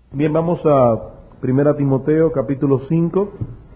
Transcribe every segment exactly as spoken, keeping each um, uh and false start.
Bien, vamos a Primera Timoteo capítulo cinco.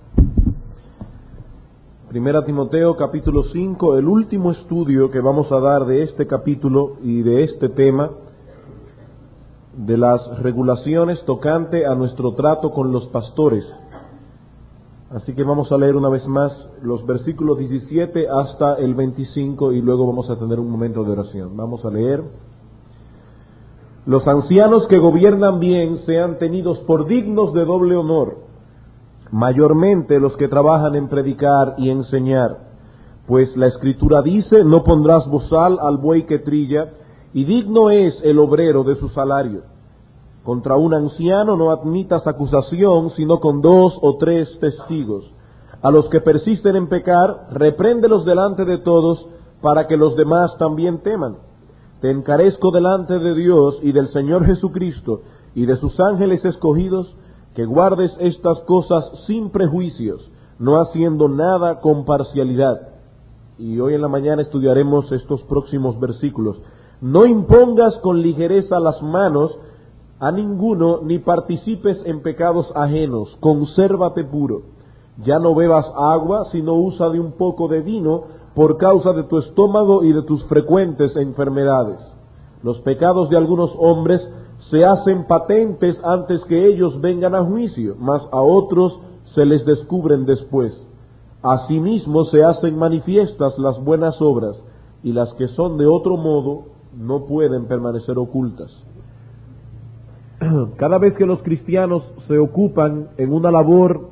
Primera Timoteo capítulo cinco, el último estudio que vamos a dar de este capítulo y de este tema, de las regulaciones tocante a nuestro trato con los pastores. Así que vamos a leer una vez más los versículos diecisiete hasta el veinticinco y luego vamos a tener un momento de oración. Vamos a leer. Los ancianos que gobiernan bien sean tenidos por dignos de doble honor, mayormente los que trabajan en predicar y enseñar, pues la Escritura dice: no pondrás bozal al buey que trilla, y digno es el obrero de su salario. Contra un anciano no admitas acusación, sino con dos o tres testigos. A los que persisten en pecar, repréndelos delante de todos, para que los demás también teman. Te encarezco delante de Dios y del Señor Jesucristo y de sus ángeles escogidos, que guardes estas cosas sin prejuicios, no haciendo nada con parcialidad. Y hoy en la mañana estudiaremos estos próximos versículos. No impongas con ligereza las manos a ninguno, ni participes en pecados ajenos. Consérvate puro. Ya no bebas agua, sino usa de un poco de vino, por causa de tu estómago y de tus frecuentes enfermedades. Los pecados de algunos hombres se hacen patentes antes que ellos vengan a juicio, mas a otros se les descubren después. Asimismo se hacen manifiestas las buenas obras, y las que son de otro modo no pueden permanecer ocultas. Cada vez que los cristianos se ocupan en una labor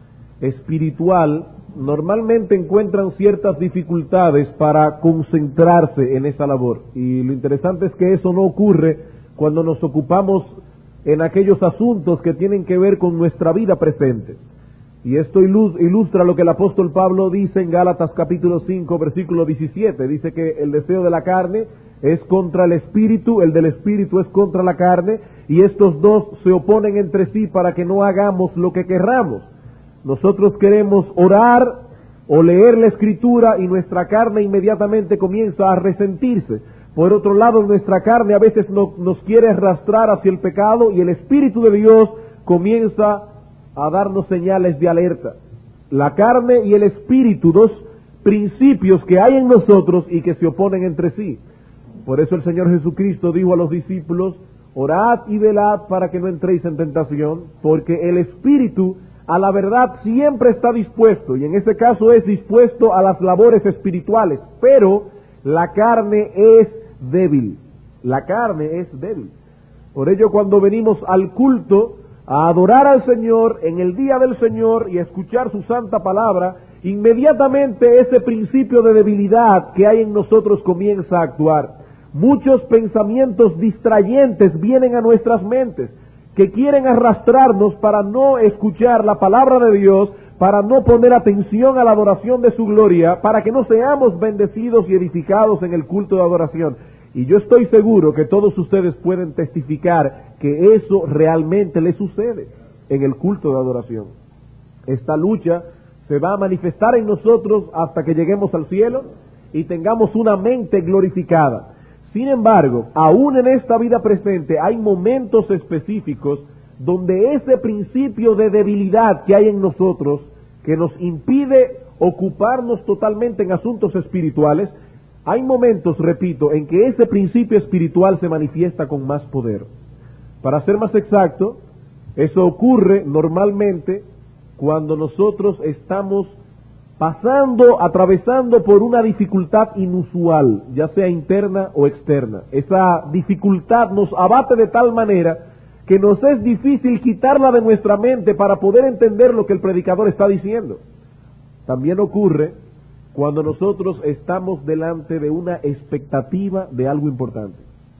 espiritual, normalmente encuentran ciertas dificultades para concentrarse en esa labor. Y lo interesante es que eso no ocurre cuando nos ocupamos en aquellos asuntos que tienen que ver con nuestra vida presente. Y esto ilustra lo que el apóstol Pablo dice en Gálatas capítulo cinco, versículo diecisiete. Dice que el deseo de la carne es contra el espíritu, el del espíritu es contra la carne, y estos dos se oponen entre sí para que no hagamos lo que querramos. Nosotros queremos orar o leer la Escritura y nuestra carne inmediatamente comienza a resentirse. Por otro lado, nuestra carne a veces no, nos quiere arrastrar hacia el pecado, y el Espíritu de Dios comienza a darnos señales de alerta. La carne y el Espíritu, dos principios que hay en nosotros y que se oponen entre sí. Por eso el Señor Jesucristo dijo a los discípulos: orad y velad para que no entréis en tentación, porque el Espíritu a la verdad siempre está dispuesto, y en ese caso es dispuesto a las labores espirituales, pero la carne es débil, la carne es débil. Por ello, cuando venimos al culto a adorar al Señor en el día del Señor y a escuchar su santa palabra, inmediatamente ese principio de debilidad que hay en nosotros comienza a actuar. Muchos pensamientos distrayentes vienen a nuestras mentes, que quieren arrastrarnos para no escuchar la palabra de Dios, para no poner atención a la adoración de su gloria, para que no seamos bendecidos y edificados en el culto de adoración. Y yo estoy seguro que todos ustedes pueden testificar que eso realmente les sucede en el culto de adoración. Esta lucha se va a manifestar en nosotros hasta que lleguemos al cielo y tengamos una mente glorificada. Sin embargo, aún en esta vida presente hay momentos específicos donde ese principio de debilidad que hay en nosotros, que nos impide ocuparnos totalmente en asuntos espirituales, hay momentos, repito, en que ese principio espiritual se manifiesta con más poder. Para ser más exacto, eso ocurre normalmente cuando nosotros estamos pasando, atravesando por una dificultad inusual, ya sea interna o externa. Esa dificultad nos abate de tal manera que nos es difícil quitarla de nuestra mente para poder entender lo que el predicador está diciendo. También ocurre cuando nosotros estamos delante de una expectativa de algo importante.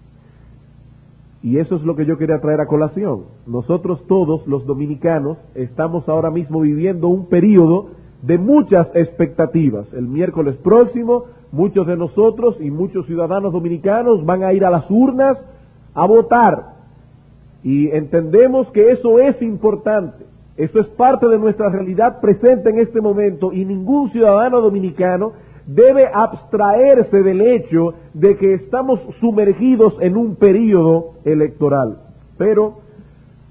Y eso es lo que yo quería traer a colación. Nosotros todos, los dominicanos, estamos ahora mismo viviendo un período de muchas expectativas. El miércoles próximo, muchos de nosotros y muchos ciudadanos dominicanos van a ir a las urnas a votar. Y entendemos que eso es importante. Eso es parte de nuestra realidad presente en este momento, y ningún ciudadano dominicano debe abstraerse del hecho de que estamos sumergidos en un período electoral. Pero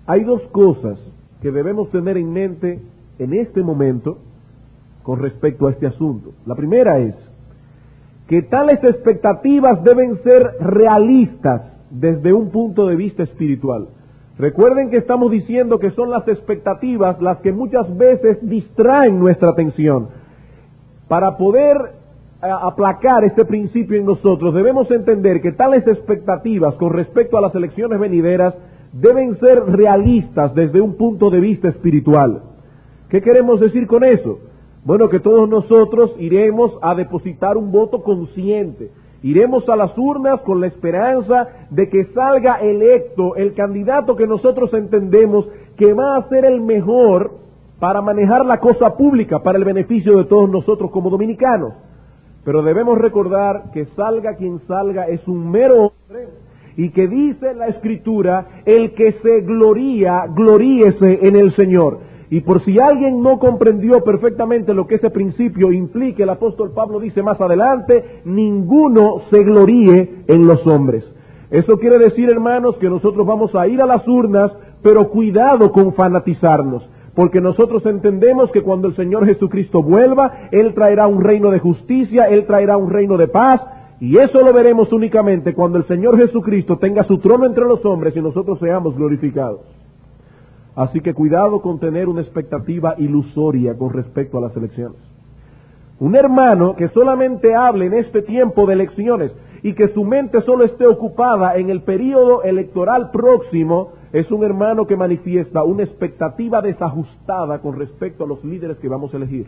Hay dos cosas que debemos tener en mente en este momento con respecto a este asunto. La primera es que tales expectativas deben ser realistas desde un punto de vista espiritual. Recuerden que estamos diciendo que son las expectativas las que muchas veces distraen nuestra atención. Para poder eh, aplacar ese principio en nosotros, debemos entender que tales expectativas con respecto a las elecciones venideras deben ser realistas desde un punto de vista espiritual. ¿Qué queremos decir con eso? Bueno, que todos nosotros iremos a depositar un voto consciente. Iremos a las urnas con la esperanza de que salga electo el candidato que nosotros entendemos que va a ser el mejor para manejar la cosa pública, para el beneficio de todos nosotros como dominicanos. Pero debemos recordar que salga quien salga es un mero hombre y que dice la Escritura, el que se gloría, gloríese en el Señor. Y por si alguien no comprendió perfectamente lo que ese principio implica, el apóstol Pablo dice más adelante, ninguno se gloríe en los hombres. Eso quiere decir, hermanos, que nosotros vamos a ir a las urnas, pero cuidado con fanatizarnos, porque nosotros entendemos que cuando el Señor Jesucristo vuelva, Él traerá un reino de justicia, Él traerá un reino de paz, y eso lo veremos únicamente cuando el Señor Jesucristo tenga su trono entre los hombres y nosotros seamos glorificados. Así que cuidado con tener una expectativa ilusoria con respecto a las elecciones. Un hermano que solamente hable en este tiempo de elecciones y que su mente solo esté ocupada en el período electoral próximo, es un hermano que manifiesta una expectativa desajustada con respecto a los líderes que vamos a elegir.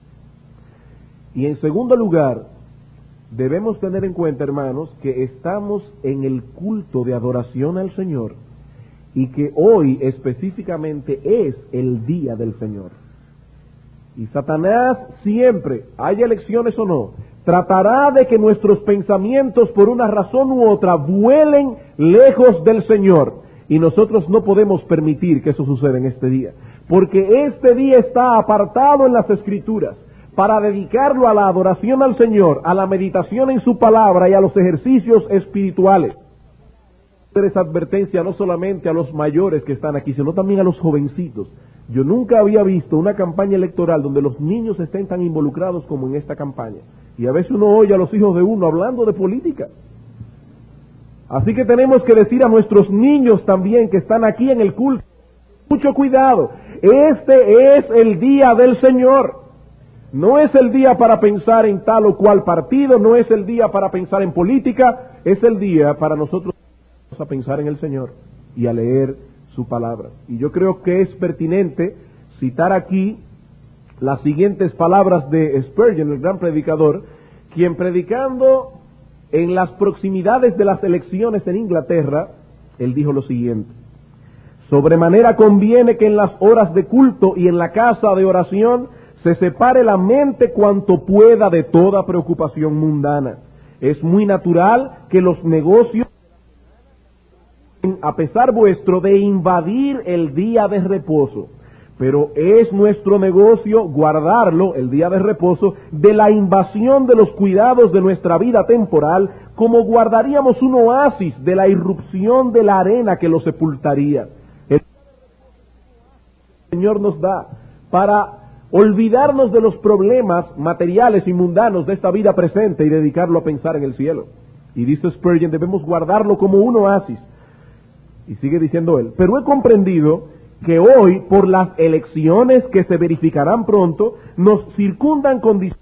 Y en segundo lugar, debemos tener en cuenta, hermanos, que estamos en el culto de adoración al Señor, y que hoy específicamente es el día del Señor. Y Satanás siempre, haya elecciones o no, tratará de que nuestros pensamientos por una razón u otra vuelen lejos del Señor. Y nosotros no podemos permitir que eso suceda en este día, porque este día está apartado en las Escrituras para dedicarlo a la adoración al Señor, a la meditación en su palabra y a los ejercicios espirituales. Esa advertencia no solamente a los mayores que están aquí, sino también a los jovencitos. Yo nunca había visto una campaña electoral donde los niños estén tan involucrados como en esta campaña. Y a veces uno oye a los hijos de uno hablando de política. Así que tenemos que decir a nuestros niños también que están aquí en el culto, mucho cuidado, este es el día del Señor. No es el día para pensar en tal o cual partido, no es el día para pensar en política, es el día para nosotros a pensar en el Señor y a leer su palabra. Y yo creo que es pertinente citar aquí las siguientes palabras de Spurgeon, el gran predicador, quien predicando en las proximidades de las elecciones en Inglaterra, él dijo lo siguiente: sobremanera conviene que en las horas de culto y en la casa de oración se separe la mente cuanto pueda de toda preocupación mundana. Es muy natural que los negocios, a pesar vuestro, de invadir el día de reposo, pero es nuestro negocio guardarlo, el día de reposo, de la invasión de los cuidados de nuestra vida temporal, como guardaríamos un oasis de la irrupción de la arena que lo sepultaría. El Señor nos da para olvidarnos de los problemas materiales y mundanos de esta vida presente y dedicarlo a pensar en el cielo. Y dice Spurgeon, debemos guardarlo como un oasis. Y sigue diciendo él, pero he comprendido que hoy, por las elecciones que se verificarán pronto, nos circundan condiciones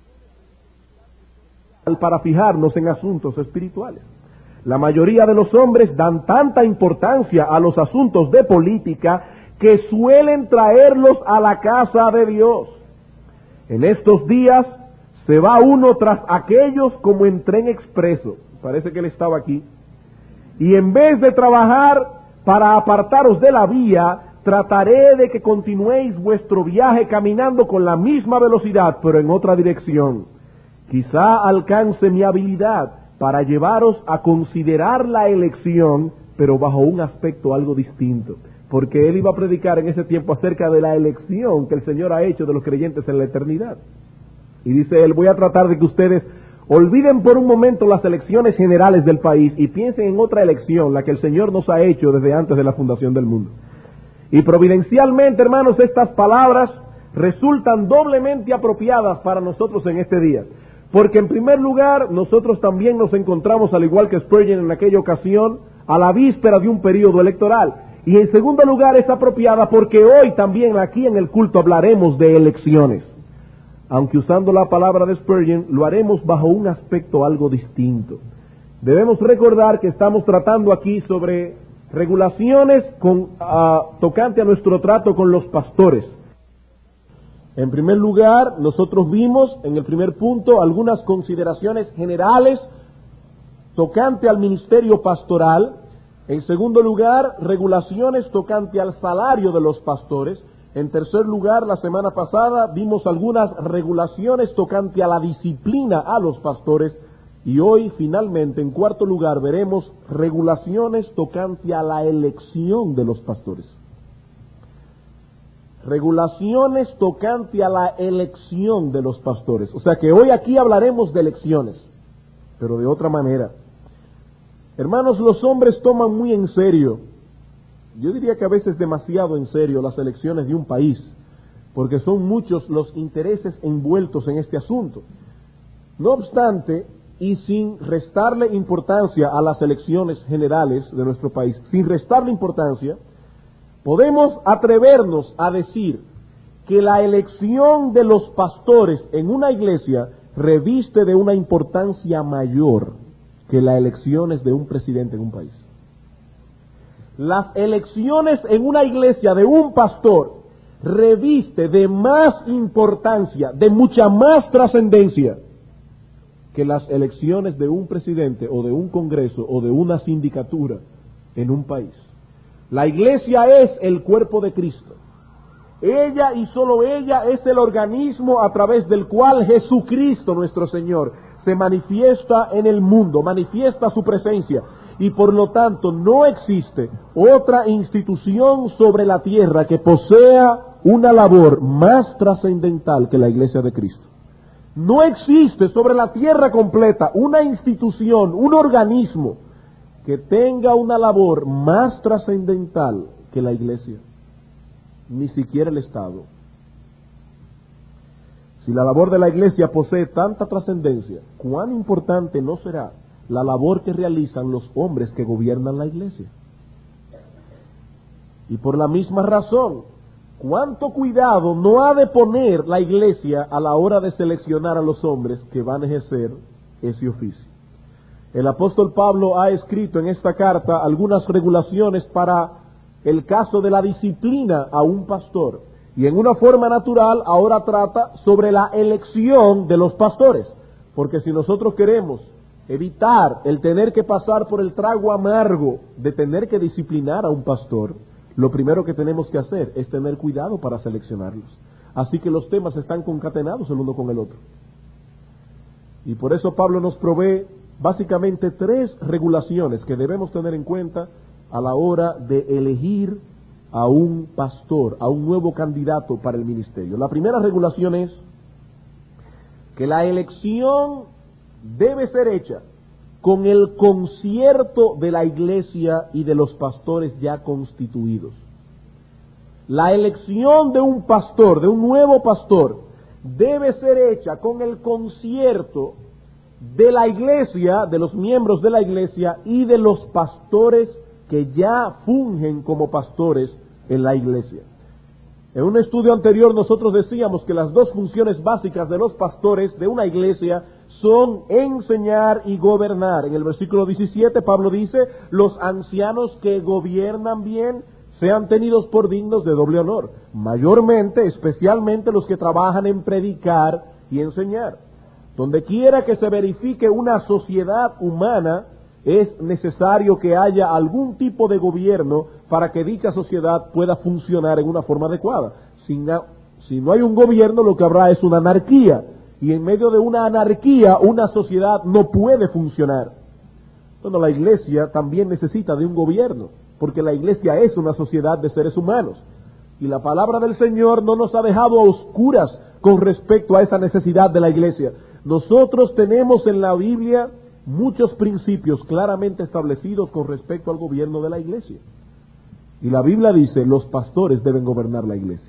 para fijarnos en asuntos espirituales. La mayoría de los hombres dan tanta importancia a los asuntos de política que suelen traerlos a la casa de Dios. En estos días se va uno tras aquellos como en tren expreso. Parece que él estaba aquí. Y en vez de trabajar para apartaros de la vía, trataré de que continuéis vuestro viaje caminando con la misma velocidad, pero en otra dirección. Quizá alcance mi habilidad para llevaros a considerar la elección, pero bajo un aspecto algo distinto. Porque él iba a predicar en ese tiempo acerca de la elección que el Señor ha hecho de los creyentes en la eternidad. Y dice él, voy a tratar de que ustedes olviden por un momento las elecciones generales del país y piensen en otra elección, la que el Señor nos ha hecho desde antes de la fundación del mundo. Y providencialmente, hermanos, estas palabras resultan doblemente apropiadas para nosotros en este día. Porque en primer lugar, nosotros también nos encontramos, al igual que Spurgeon en aquella ocasión, a la víspera de un periodo electoral. Y en segundo lugar, es apropiada porque hoy también aquí en el culto hablaremos de elecciones. Aunque usando la palabra de Spurgeon, lo haremos bajo un aspecto algo distinto. Debemos recordar que estamos tratando aquí sobre regulaciones con, uh, tocante a nuestro trato con los pastores. En primer lugar, nosotros vimos en el primer punto algunas consideraciones generales tocante al ministerio pastoral. En segundo lugar, regulaciones tocante al salario de los pastores. En tercer lugar, la semana pasada vimos algunas regulaciones tocante a la disciplina a los pastores. Y hoy, finalmente, en cuarto lugar, veremos regulaciones tocante a la elección de los pastores. Regulaciones tocante a la elección de los pastores. O sea que hoy aquí hablaremos de elecciones, pero de otra manera. Hermanos, los hombres toman muy en serio, yo diría que a veces demasiado en serio, las elecciones de un país, porque son muchos los intereses envueltos en este asunto. No obstante, y sin restarle importancia a las elecciones generales de nuestro país, sin restarle importancia, podemos atrevernos a decir que la elección de los pastores en una iglesia reviste de una importancia mayor que las elecciones de un presidente en un país. Las elecciones en una iglesia de un pastor reviste de más importancia, de mucha más trascendencia que las elecciones de un presidente o de un congreso o de una sindicatura en un país. La iglesia es el cuerpo de Cristo. Ella y solo ella es el organismo a través del cual Jesucristo nuestro Señor se manifiesta en el mundo, manifiesta su presencia, y por lo tanto no existe otra institución sobre la tierra que posea una labor más trascendental que la iglesia de Cristo. No existe sobre la tierra completa una institución, un organismo que tenga una labor más trascendental que la iglesia, ni siquiera el Estado. Si la labor de la iglesia posee tanta trascendencia, ¿cuán importante no será la labor que realizan los hombres que gobiernan la iglesia? Y por la misma razón, ¿cuánto cuidado no ha de poner la iglesia a la hora de seleccionar a los hombres que van a ejercer ese oficio? El apóstol Pablo ha escrito en esta carta algunas regulaciones para el caso de la disciplina a un pastor. Y en una forma natural ahora trata sobre la elección de los pastores. Porque si nosotros queremos evitar el tener que pasar por el trago amargo de tener que disciplinar a un pastor, lo primero que tenemos que hacer es tener cuidado para seleccionarlos. Así que los temas están concatenados el uno con el otro. Y por eso Pablo nos provee básicamente tres regulaciones que debemos tener en cuenta a la hora de elegir a un pastor, a un nuevo candidato para el ministerio. La primera regulación es que la elección debe ser hecha con el concierto de la iglesia y de los pastores ya constituidos. La elección de un pastor, de un nuevo pastor, debe ser hecha con el concierto de la iglesia, de los miembros de la iglesia y de los pastores que ya fungen como pastores en la iglesia. En un estudio anterior nosotros decíamos que las dos funciones básicas de los pastores de una iglesia son enseñar y gobernar. En el versículo diecisiete Pablo dice, los ancianos que gobiernan bien sean tenidos por dignos de doble honor, mayormente, especialmente los que trabajan en predicar y enseñar. Donde quiera que se verifique una sociedad humana, es necesario que haya algún tipo de gobierno para que dicha sociedad pueda funcionar en una forma adecuada. Si no, si no hay un gobierno, lo que habrá es una anarquía. Y en medio de una anarquía, una sociedad no puede funcionar. Bueno, la iglesia también necesita de un gobierno, porque la iglesia es una sociedad de seres humanos. Y la palabra del Señor no nos ha dejado a oscuras con respecto a esa necesidad de la iglesia. Nosotros tenemos en la Biblia muchos principios claramente establecidos con respecto al gobierno de la iglesia. Y la Biblia dice, los pastores deben gobernar la iglesia.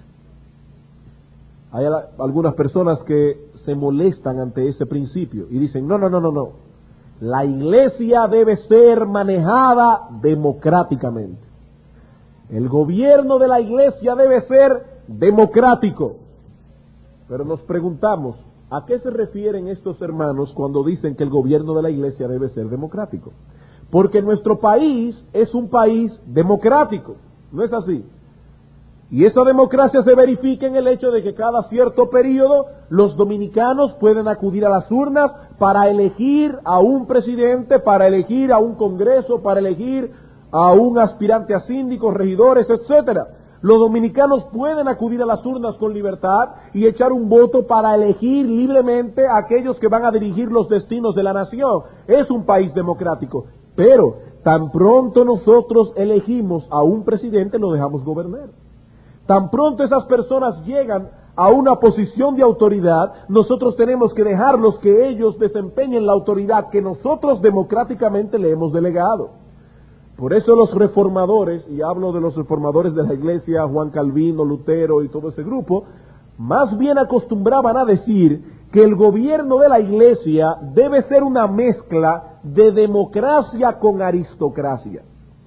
Hay algunas personas que se molestan ante ese principio y dicen, no, no, no, no, no. La iglesia debe ser manejada democráticamente. El gobierno de la iglesia debe ser democrático. Pero nos preguntamos, ¿a qué se refieren estos hermanos cuando dicen que el gobierno de la iglesia debe ser democrático? Porque nuestro país es un país democrático, ¿no es así? Y esa democracia se verifica en el hecho de que cada cierto periodo los dominicanos pueden acudir a las urnas para elegir a un presidente, para elegir a un congreso, para elegir a un aspirante a síndicos, regidores, etcétera. Los dominicanos pueden acudir a las urnas con libertad y echar un voto para elegir libremente a aquellos que van a dirigir los destinos de la nación. Es un país democrático, pero tan pronto nosotros elegimos a un presidente, lo dejamos gobernar. Tan pronto esas personas llegan a una posición de autoridad, nosotros tenemos que dejarlos que ellos desempeñen la autoridad que nosotros democráticamente le hemos delegado. Por eso los reformadores, y hablo de los reformadores de la iglesia, Juan Calvino, Lutero y todo ese grupo, más bien acostumbraban a decir que el gobierno de la iglesia debe ser una mezcla de democracia con aristocracia.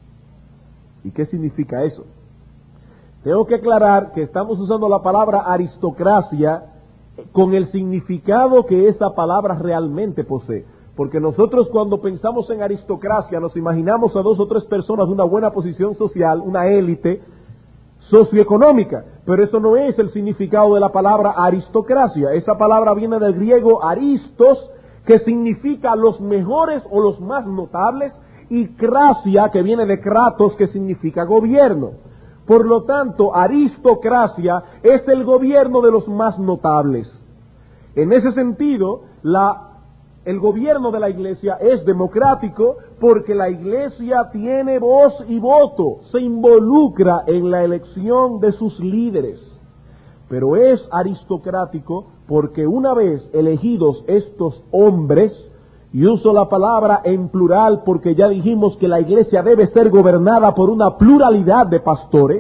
¿Y qué significa eso? Tengo que aclarar que estamos usando la palabra aristocracia con el significado que esa palabra realmente posee. Porque nosotros cuando pensamos en aristocracia nos imaginamos a dos o tres personas de una buena posición social, una élite socioeconómica. Pero eso no es el significado de la palabra aristocracia. Esa palabra viene del griego aristos, que significa los mejores o los más notables, y cracia, que viene de kratos, que significa gobierno. Por lo tanto, aristocracia es el gobierno de los más notables. En ese sentido, la, el gobierno de la iglesia es democrático porque la iglesia tiene voz y voto, se involucra en la elección de sus líderes. Pero es aristocrático porque una vez elegidos estos hombres, y uso la palabra en plural porque ya dijimos que la iglesia debe ser gobernada por una pluralidad de pastores.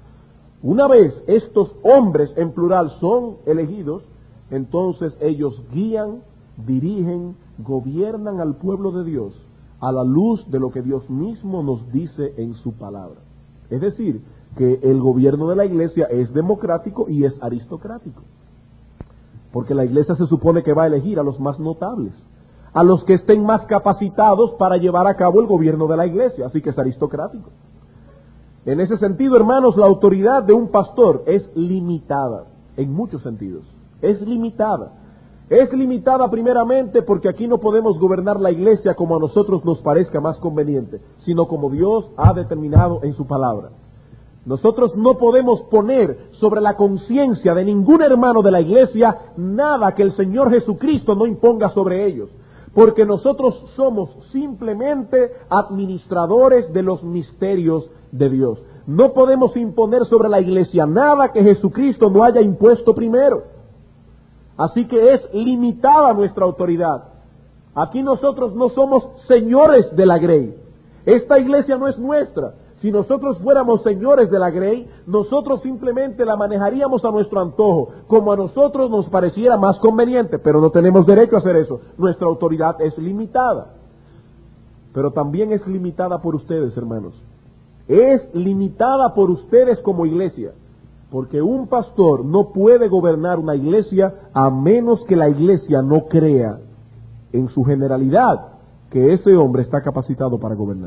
Una vez estos hombres en plural son elegidos, entonces ellos guían, dirigen, gobiernan al pueblo de Dios a la luz de lo que Dios mismo nos dice en su palabra. Es decir, que el gobierno de la iglesia es democrático y es aristocrático. Porque la iglesia se supone que va a elegir a los más notables, a los que estén más capacitados para llevar a cabo el gobierno de la iglesia, así que es aristocrático. En ese sentido, hermanos, la autoridad de un pastor es limitada, en muchos sentidos, es limitada. Es limitada primeramente porque aquí no podemos gobernar la iglesia como a nosotros nos parezca más conveniente, sino como Dios ha determinado en su palabra. Nosotros no podemos poner sobre la conciencia de ningún hermano de la iglesia nada que el Señor Jesucristo no imponga sobre ellos. Porque nosotros somos simplemente administradores de los misterios de Dios. No podemos imponer sobre la iglesia nada que Jesucristo no haya impuesto primero. Así que es limitada nuestra autoridad. Aquí nosotros no somos señores de la grey. Esta iglesia no es nuestra. Si nosotros fuéramos señores de la grey, nosotros simplemente la manejaríamos a nuestro antojo, como a nosotros nos pareciera más conveniente, pero no tenemos derecho a hacer eso. Nuestra autoridad es limitada. Pero también es limitada por ustedes, hermanos. Es limitada por ustedes como iglesia, porque un pastor no puede gobernar una iglesia a menos que la iglesia no crea en su generalidad que ese hombre está capacitado para gobernar.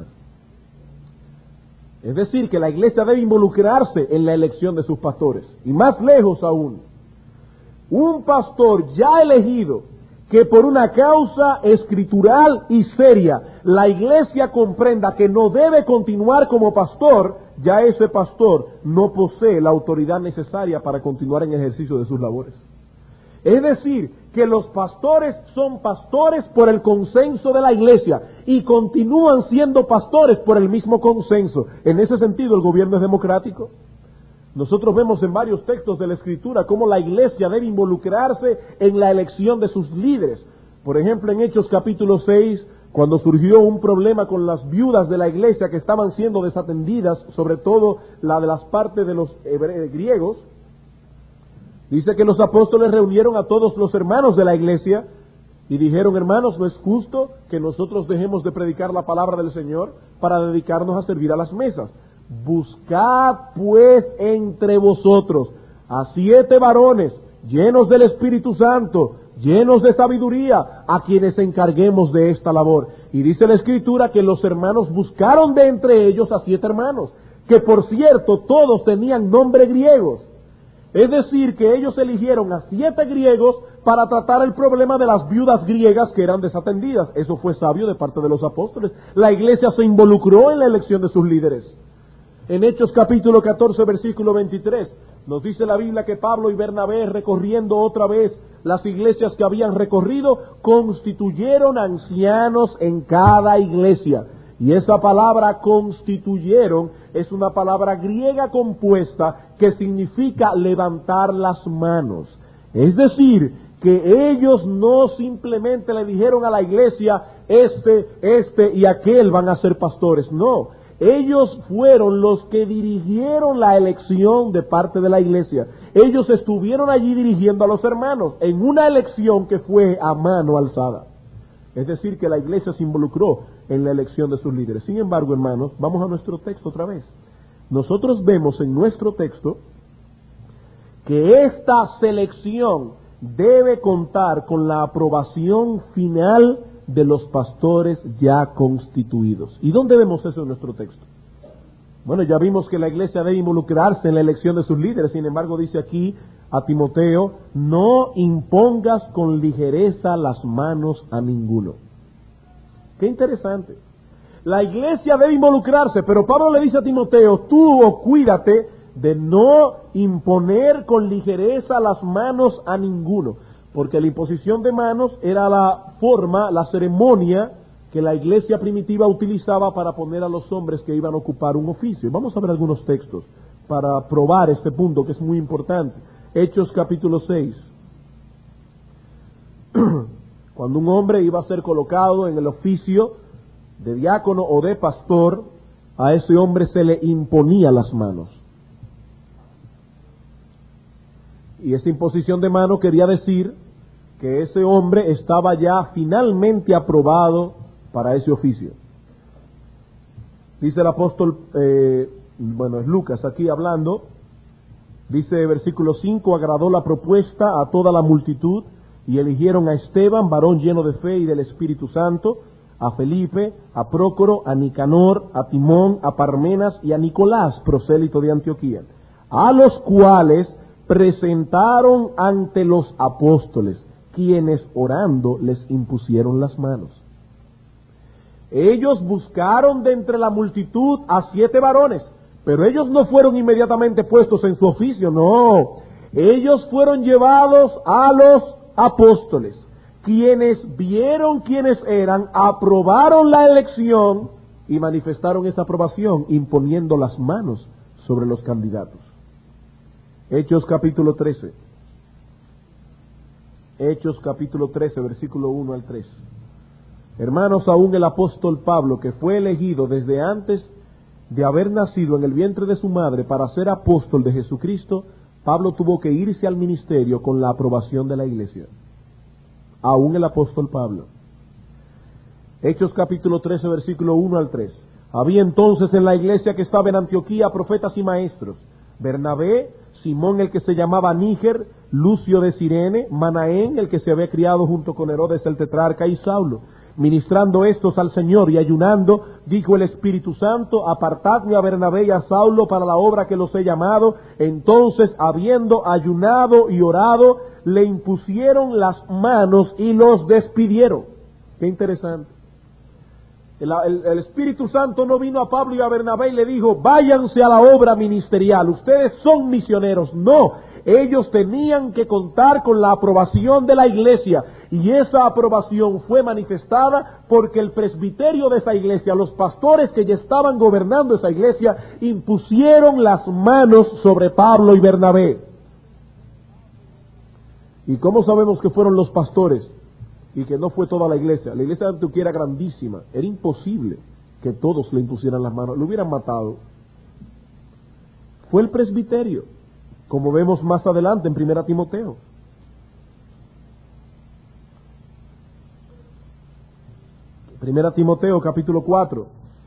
Es decir, que la iglesia debe involucrarse en la elección de sus pastores. Y más lejos aún, un pastor ya elegido, que por una causa escritural y seria, la iglesia comprenda que no debe continuar como pastor, ya ese pastor no posee la autoridad necesaria para continuar en ejercicio de sus labores. Es decir, que los pastores son pastores por el consenso de la iglesia y continúan siendo pastores por el mismo consenso. En ese sentido, el gobierno es democrático. Nosotros vemos en varios textos de la Escritura cómo la iglesia debe involucrarse en la elección de sus líderes. Por ejemplo, en Hechos capítulo seis, cuando surgió un problema con las viudas de la iglesia que estaban siendo desatendidas, sobre todo la de las partes de los hebre- griegos, dice que los apóstoles reunieron a todos los hermanos de la iglesia y dijeron: hermanos, no es justo que nosotros dejemos de predicar la palabra del Señor para dedicarnos a servir a las mesas. Buscad pues entre vosotros a siete varones llenos del Espíritu Santo, llenos de sabiduría, a quienes encarguemos de esta labor. Y dice la Escritura que los hermanos buscaron de entre ellos a siete hermanos, que por cierto todos tenían nombres griegos. Es decir, que ellos eligieron a siete griegos para tratar el problema de las viudas griegas que eran desatendidas. Eso fue sabio de parte de los apóstoles. La iglesia se involucró en la elección de sus líderes. En Hechos capítulo catorce, versículo veintitrés, nos dice la Biblia que Pablo y Bernabé, recorriendo otra vez las iglesias que habían recorrido, constituyeron ancianos en cada iglesia. Y esa palabra constituyeron es una palabra griega compuesta que significa levantar las manos. Es decir, que ellos no simplemente le dijeron a la iglesia: este, este y aquel van a ser pastores. No, ellos fueron los que dirigieron la elección de parte de la iglesia. Ellos estuvieron allí dirigiendo a los hermanos en una elección que fue a mano alzada. Es decir, que la iglesia se involucró en la elección de sus líderes. Sin embargo, hermanos, vamos a nuestro texto otra vez. Nosotros vemos en nuestro texto que esta selección debe contar con la aprobación final de los pastores ya constituidos. ¿Y dónde vemos eso en nuestro texto? Bueno, ya vimos que la iglesia debe involucrarse en la elección de sus líderes. Sin embargo, dice aquí a Timoteo: no impongas con ligereza las manos a ninguno. Qué interesante. La iglesia debe involucrarse, pero Pablo le dice a Timoteo: tú oh, cuídate de no imponer con ligereza las manos a ninguno, porque la imposición de manos era la forma, la ceremonia que la iglesia primitiva utilizaba para poner a los hombres que iban a ocupar un oficio. Vamos a ver algunos textos para probar este punto que es muy importante. Hechos capítulo seis. Cuando un hombre iba a ser colocado en el oficio de diácono o de pastor, a ese hombre se le imponía las manos. Y esa imposición de mano quería decir que ese hombre estaba ya finalmente aprobado para ese oficio. Dice el apóstol, eh, bueno, es Lucas aquí hablando, dice versículo cinco: agradó la propuesta a toda la multitud y eligieron a Esteban, varón lleno de fe y del Espíritu Santo, a Felipe, a Prócoro, a Nicanor, a Timón, a Parmenas y a Nicolás, prosélito de Antioquía, a los cuales presentaron ante los apóstoles, quienes orando les impusieron las manos. Ellos buscaron de entre la multitud a siete varones, pero ellos no fueron inmediatamente puestos en su oficio, no. Ellos fueron llevados a los apóstoles, quienes vieron quiénes eran, aprobaron la elección y manifestaron esa aprobación imponiendo las manos sobre los candidatos. Hechos capítulo trece. Hechos capítulo trece, versículo uno al tres. Hermanos, aún el apóstol Pablo, que fue elegido desde antes de haber nacido en el vientre de su madre para ser apóstol de Jesucristo, Pablo tuvo que irse al ministerio con la aprobación de la iglesia. Aún el apóstol Pablo. Hechos capítulo trece, versículo uno al tres. Había entonces en la iglesia que estaba en Antioquía profetas y maestros: Bernabé, Simón el que se llamaba Níger, Lucio de Cirene, Manaén el que se había criado junto con Herodes el tetrarca, y Saulo. Ministrando estos al Señor y ayunando, dijo el Espíritu Santo: apartadme a Bernabé y a Saulo para la obra que los he llamado. Entonces, habiendo ayunado y orado, le impusieron las manos y los despidieron. Qué interesante. El, el, el Espíritu Santo no vino a Pablo y a Bernabé y le dijo: váyanse a la obra ministerial, ustedes son misioneros. No, ellos tenían que contar con la aprobación de la iglesia, y esa aprobación fue manifestada porque el presbiterio de esa iglesia, los pastores que ya estaban gobernando esa iglesia, impusieron las manos sobre Pablo y Bernabé. ¿Y cómo sabemos que fueron los pastores? y que no fue toda la iglesia. La iglesia de Antioquía era grandísima, era imposible que todos le impusieran las manos, lo hubieran matado. Fue el presbiterio, como vemos más adelante en Primera Timoteo. Primera Timoteo capítulo cuatro.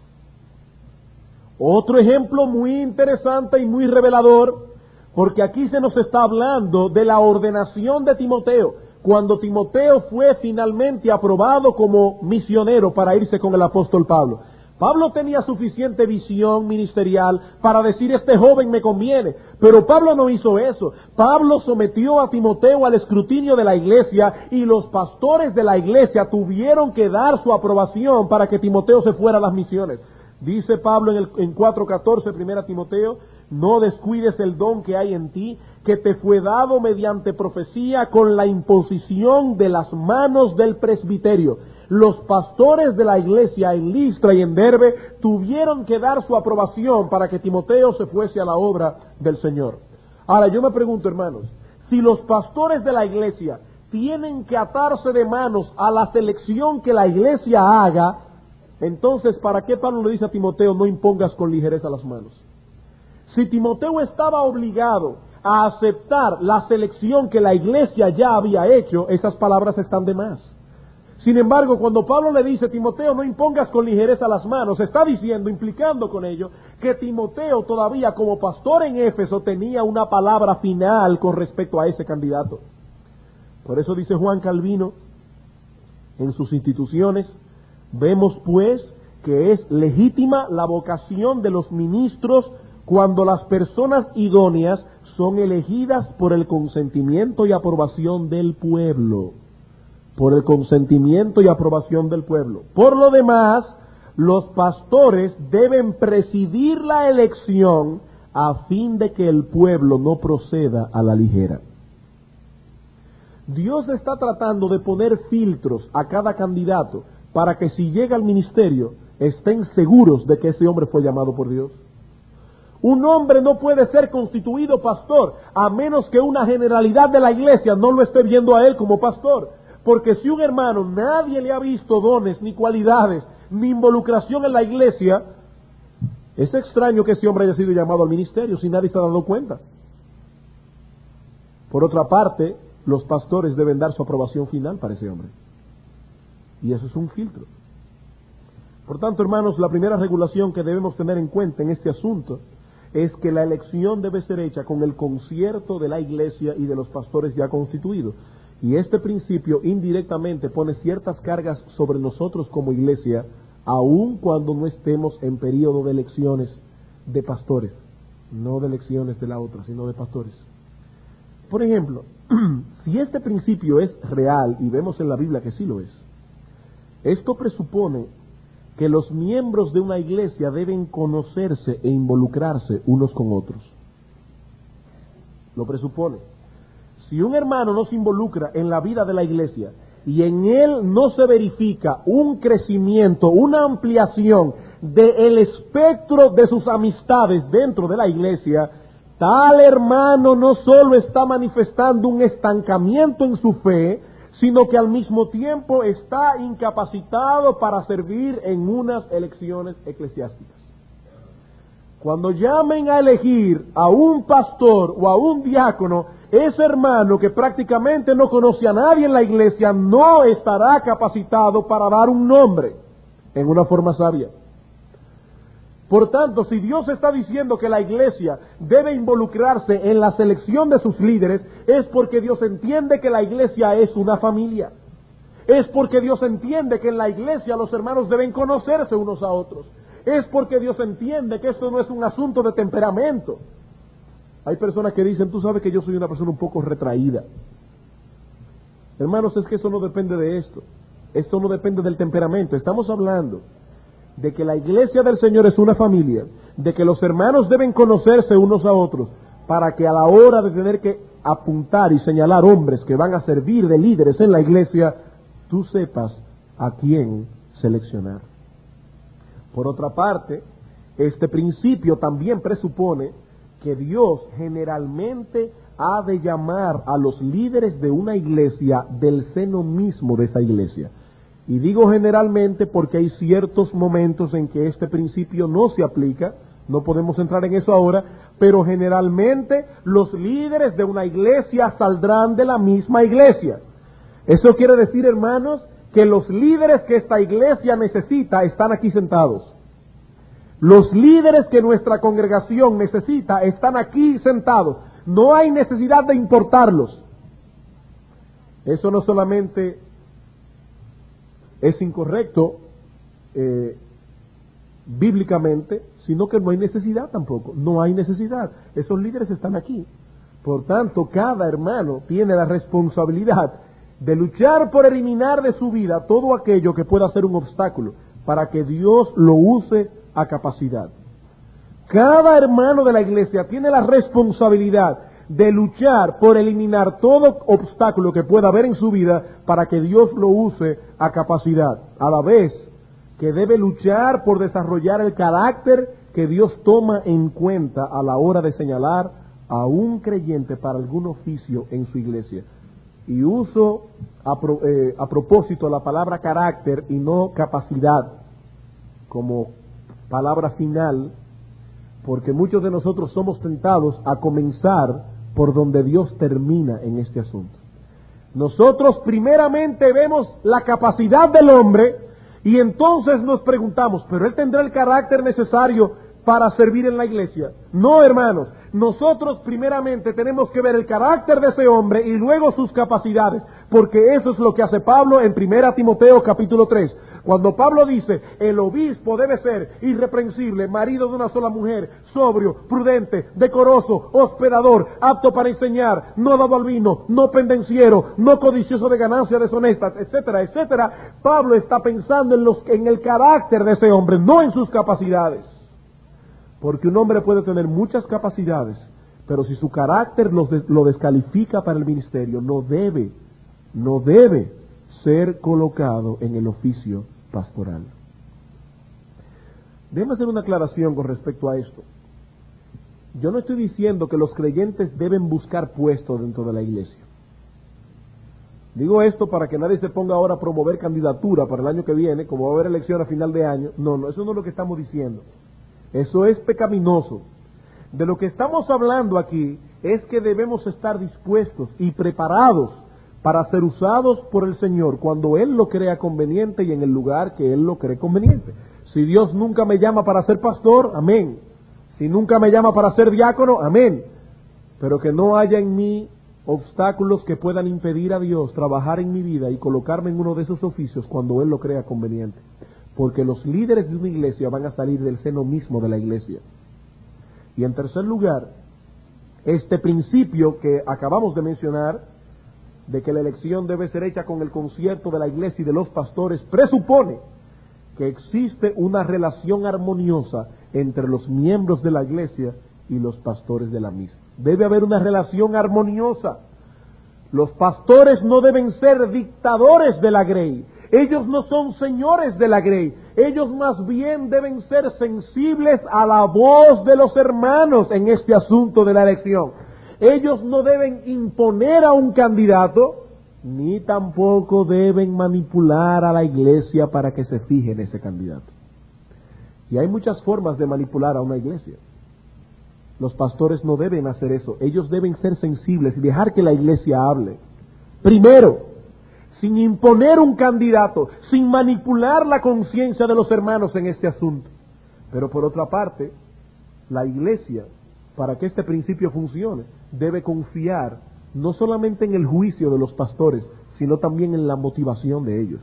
Otro ejemplo muy interesante y muy revelador, porque aquí se nos está hablando de la ordenación de Timoteo, cuando Timoteo fue finalmente aprobado como misionero para irse con el apóstol Pablo. Pablo tenía suficiente visión ministerial para decir, este joven me conviene, pero Pablo no hizo eso. Pablo sometió a Timoteo al escrutinio de la iglesia y los pastores de la iglesia tuvieron que dar su aprobación para que Timoteo se fuera a las misiones. Dice Pablo en, el, en cuatro catorce, Primera Timoteo, no descuides el don que hay en ti, que te fue dado mediante profecía con la imposición de las manos del presbiterio. Los pastores de la iglesia en Listra y en Derbe tuvieron que dar su aprobación para que Timoteo se fuese a la obra del Señor. Ahora yo me pregunto, hermanos, si los pastores de la iglesia tienen que atarse de manos a la selección que la iglesia haga, entonces ¿para qué Pablo le dice a Timoteo, no impongas con ligereza las manos? Si Timoteo estaba obligado a aceptar la selección que la iglesia ya había hecho, esas palabras están de más. Sin embargo, cuando Pablo le dice, Timoteo, no impongas con ligereza las manos, está diciendo, implicando con ello, que Timoteo todavía como pastor en Éfeso tenía una palabra final con respecto a ese candidato. Por eso dice Juan Calvino, en sus instituciones, vemos pues que es legítima la vocación de los ministros cuando las personas idóneas son elegidas por el consentimiento y aprobación del pueblo. Por el consentimiento y aprobación del pueblo. Por lo demás, los pastores deben presidir la elección a fin de que el pueblo no proceda a la ligera. Dios está tratando de poner filtros a cada candidato para que si llega al ministerio estén seguros de que ese hombre fue llamado por Dios. Un hombre no puede ser constituido pastor a menos que una generalidad de la iglesia no lo esté viendo a él como pastor. Porque si un hermano nadie le ha visto dones, ni cualidades, ni involucración en la iglesia, es extraño que ese hombre haya sido llamado al ministerio si nadie se ha dado cuenta. Por otra parte, los pastores deben dar su aprobación final para ese hombre. Y eso es un filtro. Por tanto, hermanos, la primera regulación que debemos tener en cuenta en este asunto es que la elección debe ser hecha con el concierto de la iglesia y de los pastores ya constituidos. Y este principio indirectamente pone ciertas cargas sobre nosotros como iglesia, aun cuando no estemos en periodo de elecciones de pastores, no de elecciones de la otra, sino de pastores. Por ejemplo, si este principio es real, y vemos en la Biblia que sí lo es, esto presupone que los miembros de una iglesia deben conocerse e involucrarse unos con otros. Lo presupone. Si un hermano no se involucra en la vida de la iglesia y en él no se verifica un crecimiento, una ampliación del espectro de sus amistades dentro de la iglesia, tal hermano no solo está manifestando un estancamiento en su fe, sino que al mismo tiempo está incapacitado para servir en unas elecciones eclesiásticas. Cuando llamen a elegir a un pastor o a un diácono, ese hermano que prácticamente no conoce a nadie en la iglesia no estará capacitado para dar un nombre en una forma sabia. Por tanto, si Dios está diciendo que la iglesia debe involucrarse en la selección de sus líderes, es porque Dios entiende que la iglesia es una familia. Es porque Dios entiende que en la iglesia los hermanos deben conocerse unos a otros. Es porque Dios entiende que esto no es un asunto de temperamento. Hay personas que dicen, tú sabes que yo soy una persona un poco retraída. Hermanos, es que eso no depende de esto. Esto no depende del temperamento. Estamos hablando de que la iglesia del Señor es una familia, de que los hermanos deben conocerse unos a otros, para que a la hora de tener que apuntar y señalar hombres que van a servir de líderes en la iglesia, tú sepas a quién seleccionar. Por otra parte, este principio también presupone que Dios generalmente ha de llamar a los líderes de una iglesia del seno mismo de esa iglesia. Y digo generalmente porque hay ciertos momentos en que este principio no se aplica, no podemos entrar en eso ahora, pero generalmente los líderes de una iglesia saldrán de la misma iglesia. Eso quiere decir, hermanos, que los líderes que esta iglesia necesita están aquí sentados. Los líderes que nuestra congregación necesita están aquí sentados. No hay necesidad de importarlos. Eso no solamente es incorrecto eh, bíblicamente, sino que no hay necesidad tampoco. No hay necesidad. Esos líderes están aquí. Por tanto, cada hermano tiene la responsabilidad de luchar por eliminar de su vida todo aquello que pueda ser un obstáculo para que Dios lo use a capacidad. Cada hermano de la iglesia tiene la responsabilidad de luchar por eliminar todo obstáculo que pueda haber en su vida para que Dios lo use a capacidad, a la vez que debe luchar por desarrollar el carácter que Dios toma en cuenta a la hora de señalar a un creyente para algún oficio en su iglesia. Y uso a, pro, eh, a propósito la palabra carácter y no capacidad como palabra final, porque muchos de nosotros somos tentados a comenzar por donde Dios termina en este asunto. Nosotros primeramente vemos la capacidad del hombre y entonces nos preguntamos, ¿pero él tendrá el carácter necesario para servir en la iglesia? No, hermanos, nosotros primeramente tenemos que ver el carácter de ese hombre y luego sus capacidades, porque eso es lo que hace Pablo en primera Timoteo capítulo tres. Cuando Pablo dice, el obispo debe ser irreprensible, marido de una sola mujer, sobrio, prudente, decoroso, hospedador, apto para enseñar, no dado al vino, no pendenciero, no codicioso de ganancias deshonestas, etcétera, etcétera. Pablo está pensando en, los, en el carácter de ese hombre, no en sus capacidades. Porque un hombre puede tener muchas capacidades, pero si su carácter lo, des, lo descalifica para el ministerio, no debe, no debe ser colocado en el oficio pastoral. Déjame hacer una aclaración con respecto a esto. Yo no estoy diciendo que los creyentes deben buscar puestos dentro de la iglesia. Digo esto para que nadie se ponga ahora a promover candidatura para el año que viene, como va a haber elección a final de año. No, no, eso no es lo que estamos diciendo. Eso es pecaminoso. De lo que estamos hablando aquí es que debemos estar dispuestos y preparados para ser usados por el Señor cuando Él lo crea conveniente y en el lugar que Él lo cree conveniente. Si Dios nunca me llama para ser pastor, amén. Si nunca me llama para ser diácono, amén. Pero que no haya en mí obstáculos que puedan impedir a Dios trabajar en mi vida y colocarme en uno de esos oficios cuando Él lo crea conveniente. Porque los líderes de una iglesia van a salir del seno mismo de la iglesia. Y en tercer lugar, este principio que acabamos de mencionar, de que la elección debe ser hecha con el concierto de la iglesia y de los pastores, presupone que existe una relación armoniosa entre los miembros de la iglesia y los pastores de la misma. Debe haber una relación armoniosa. Los pastores no deben ser dictadores de la grey. Ellos no son señores de la grey. Ellos más bien deben ser sensibles a la voz de los hermanos en este asunto de la elección. Ellos no deben imponer a un candidato, ni tampoco deben manipular a la iglesia para que se fije en ese candidato. Y hay muchas formas de manipular a una iglesia. Los pastores no deben hacer eso. Ellos deben ser sensibles y dejar que la iglesia hable. Primero, sin imponer un candidato, sin manipular la conciencia de los hermanos en este asunto. Pero por otra parte, la iglesia, para que este principio funcione, debe confiar no solamente en el juicio de los pastores, sino también en la motivación de ellos.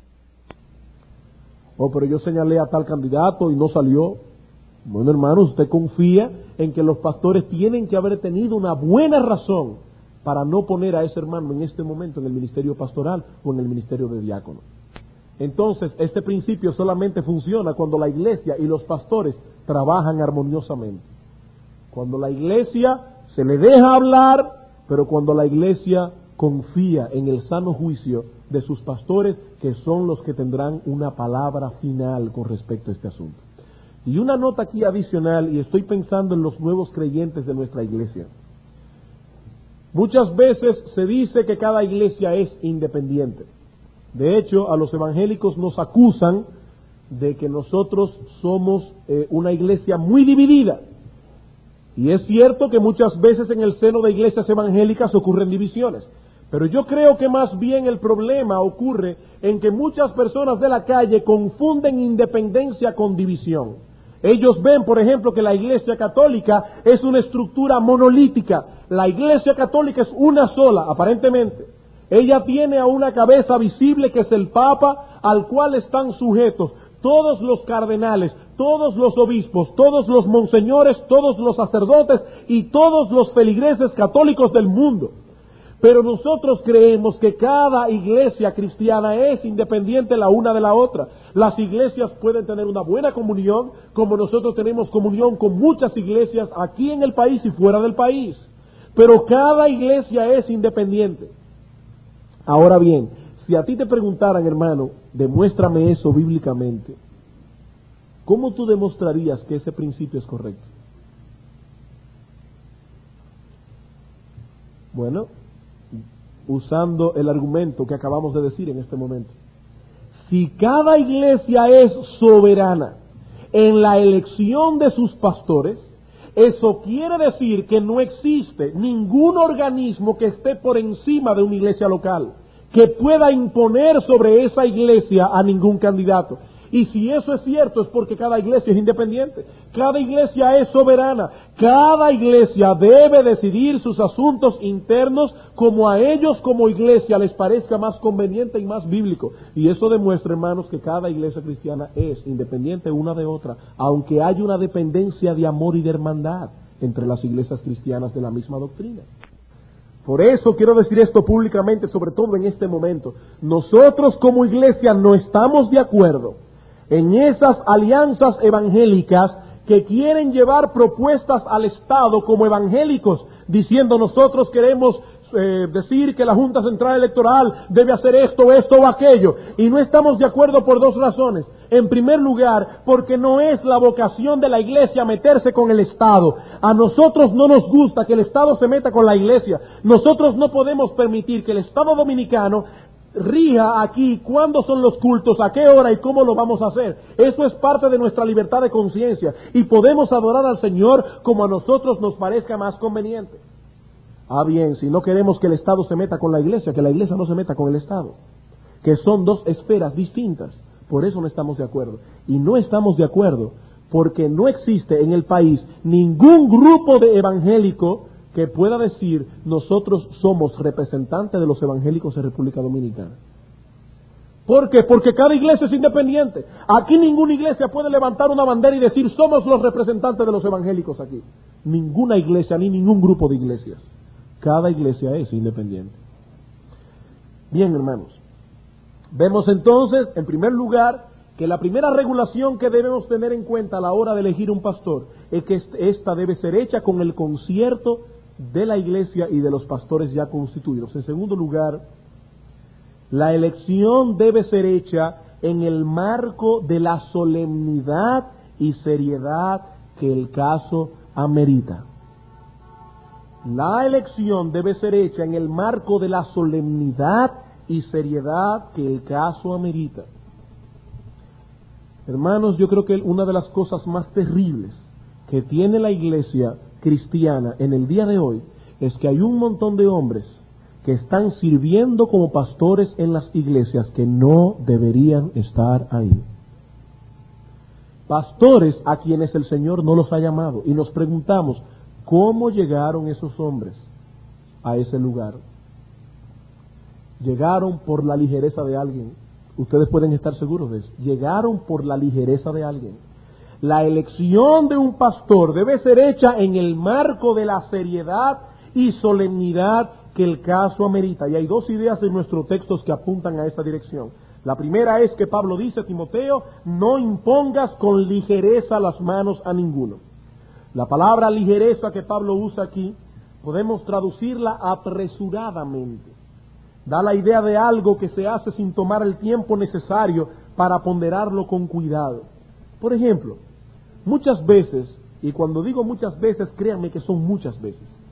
Oh, pero yo señalé a tal candidato y no salió. Bueno, hermano, usted confía en que los pastores tienen que haber tenido una buena razón para no poner a ese hermano en este momento en el ministerio pastoral o en el ministerio de diácono. Entonces, este principio solamente funciona cuando la iglesia y los pastores trabajan armoniosamente. Cuando la iglesia se le deja hablar, pero cuando la iglesia confía en el sano juicio de sus pastores, que son los que tendrán una palabra final con respecto a este asunto. Y una nota aquí adicional, y estoy pensando en los nuevos creyentes de nuestra iglesia. Muchas veces se dice que cada iglesia es independiente. De hecho, a los evangélicos nos acusan de que nosotros somos eh, una iglesia muy dividida. Y es cierto que muchas veces en el seno de iglesias evangélicas ocurren divisiones. Pero yo creo que más bien el problema ocurre en que muchas personas de la calle confunden independencia con división. Ellos ven, por ejemplo, que la Iglesia Católica es una estructura monolítica. La Iglesia Católica es una sola, aparentemente. Ella tiene a una cabeza visible que es el Papa, al cual están sujetos todos los cardenales, todos los obispos, todos los monseñores, todos los sacerdotes y todos los feligreses católicos del mundo. Pero nosotros creemos que cada iglesia cristiana es independiente la una de la otra. Las iglesias pueden tener una buena comunión, como nosotros tenemos comunión con muchas iglesias aquí en el país y fuera del país. Pero cada iglesia es independiente. Ahora bien, si a ti te preguntaran, hermano, demuéstrame eso bíblicamente, ¿cómo tú demostrarías que ese principio es correcto? Bueno, usando el argumento que acabamos de decir en este momento. Si cada iglesia es soberana en la elección de sus pastores, eso quiere decir que no existe ningún organismo que esté por encima de una iglesia local, que pueda imponer sobre esa iglesia a ningún candidato. Y si eso es cierto, es porque cada iglesia es independiente, cada iglesia es soberana, cada iglesia debe decidir sus asuntos internos como a ellos como iglesia les parezca más conveniente y más bíblico. Y eso demuestra, hermanos, que cada iglesia cristiana es independiente una de otra, aunque haya una dependencia de amor y de hermandad entre las iglesias cristianas de la misma doctrina. Por eso quiero decir esto públicamente, sobre todo en este momento. Nosotros como iglesia no estamos de acuerdo en esas alianzas evangélicas que quieren llevar propuestas al Estado como evangélicos, diciendo nosotros queremos eh, decir que la Junta Central Electoral debe hacer esto, esto o aquello, y no estamos de acuerdo por dos razones. En primer lugar, porque no es la vocación de la iglesia meterse con el Estado. A nosotros no nos gusta que el Estado se meta con la iglesia. Nosotros no podemos permitir que el Estado dominicano rija aquí cuándo son los cultos, a qué hora y cómo lo vamos a hacer. Eso es parte de nuestra libertad de conciencia y podemos adorar al Señor como a nosotros nos parezca más conveniente. Ah, bien, si no queremos que el Estado se meta con la iglesia, que la iglesia no se meta con el Estado, que son dos esferas distintas. Por eso no estamos de acuerdo. Y no estamos de acuerdo porque no existe en el país ningún grupo de evangélico que pueda decir nosotros somos representantes de los evangélicos en República Dominicana. ¿Por qué? Porque cada iglesia es independiente. Aquí ninguna iglesia puede levantar una bandera y decir somos los representantes de los evangélicos aquí. Ninguna iglesia ni ningún grupo de iglesias. Cada iglesia es independiente. Bien, hermanos. Vemos entonces, en primer lugar, que la primera regulación que debemos tener en cuenta a la hora de elegir un pastor es que esta debe ser hecha con el concierto de la iglesia y de los pastores ya constituidos. En segundo lugar, la elección debe ser hecha en el marco de la solemnidad y seriedad que el caso amerita. La elección debe ser hecha en el marco de la solemnidad y seriedad que el caso amerita. Hermanos, yo creo que una de las cosas más terribles que tiene la iglesia cristiana en el día de hoy es que hay un montón de hombres que están sirviendo como pastores en las iglesias que no deberían estar ahí. Pastores a quienes el Señor no los ha llamado. Y nos preguntamos, ¿cómo llegaron esos hombres a ese lugar? Llegaron por la ligereza de alguien. Ustedes pueden estar seguros de eso. Llegaron por la ligereza de alguien. La elección de un pastor debe ser hecha en el marco de la seriedad y solemnidad que el caso amerita. Y hay dos ideas en nuestros textos que apuntan a esta dirección. La primera es que Pablo dice a Timoteo, no impongas con ligereza las manos a ninguno. La palabra ligereza que Pablo usa aquí, podemos traducirla apresuradamente. Da la idea de algo que se hace sin tomar el tiempo necesario para ponderarlo con cuidado. Por ejemplo, muchas veces, y cuando digo muchas veces, créanme que son muchas veces,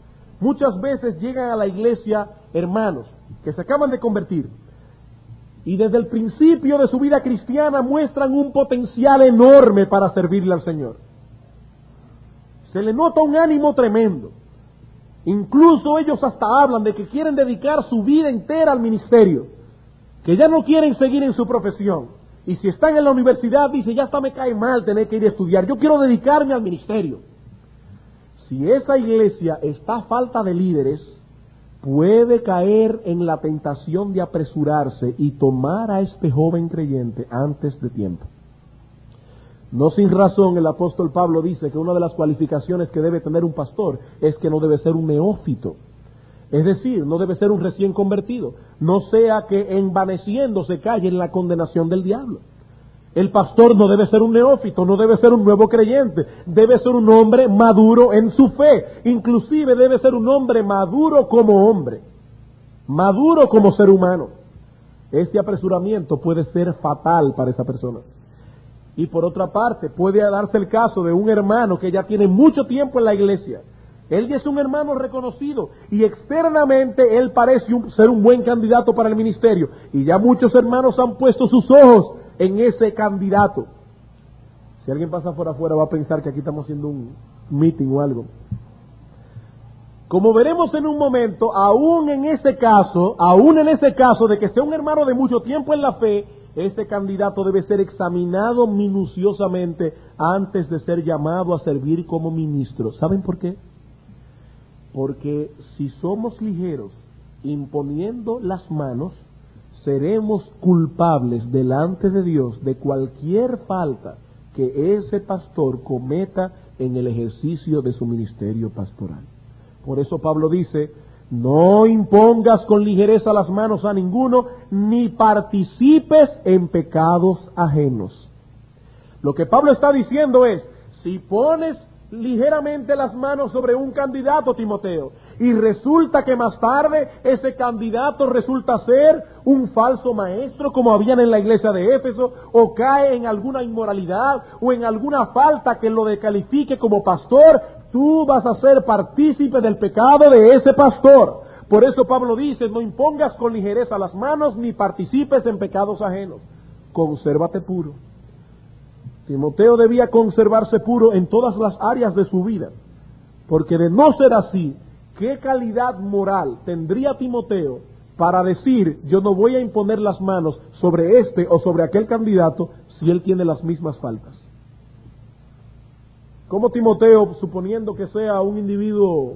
Muchas veces llegan a la iglesia hermanos que se acaban de convertir y desde el principio de su vida cristiana muestran un potencial enorme para servirle al Señor. Se le nota un ánimo tremendo. Incluso ellos hasta hablan de que quieren dedicar su vida entera al ministerio, que ya no quieren seguir en su profesión. Y si están en la universidad, dice, ya hasta me cae mal tener que ir a estudiar, yo quiero dedicarme al ministerio. Si esa iglesia está a falta de líderes, puede caer en la tentación de apresurarse y tomar a este joven creyente antes de tiempo. No sin razón el apóstol Pablo dice que una de las cualificaciones que debe tener un pastor es que no debe ser un neófito. Es decir, no debe ser un recién convertido. No sea que envaneciéndose calle en la condenación del diablo. El pastor no debe ser un neófito, no debe ser un nuevo creyente. Debe ser un hombre maduro en su fe. Inclusive debe ser un hombre maduro como hombre. Maduro como ser humano. Este apresuramiento puede ser fatal para esa persona. Y por otra parte, puede darse el caso de un hermano que ya tiene mucho tiempo en la iglesia. Él ya es un hermano reconocido y externamente él parece un, ser un buen candidato para el ministerio. Y ya muchos hermanos han puesto sus ojos en ese candidato. Si alguien pasa por afuera va a pensar que aquí estamos haciendo un meeting o algo. Como veremos en un momento, aún en ese caso, aún en ese caso de que sea un hermano de mucho tiempo en la fe, este candidato debe ser examinado minuciosamente antes de ser llamado a servir como ministro. ¿Saben por qué? Porque si somos ligeros imponiendo las manos, seremos culpables delante de Dios de cualquier falta que ese pastor cometa en el ejercicio de su ministerio pastoral. Por eso Pablo dice, no impongas con ligereza las manos a ninguno, ni participes en pecados ajenos. Lo que Pablo está diciendo es, si pones ligeramente las manos sobre un candidato, Timoteo, y resulta que más tarde ese candidato resulta ser un falso maestro, como habían en la iglesia de Éfeso, o cae en alguna inmoralidad o en alguna falta que lo descalifique como pastor, tú vas a ser partícipe del pecado de ese pastor. Por eso Pablo dice, no impongas con ligereza las manos ni participes en pecados ajenos. Consérvate puro. Timoteo debía conservarse puro en todas las áreas de su vida, porque de no ser así, ¿qué calidad moral tendría Timoteo para decir, yo no voy a imponer las manos sobre este o sobre aquel candidato si él tiene las mismas faltas? ¿Cómo Timoteo, suponiendo que sea un individuo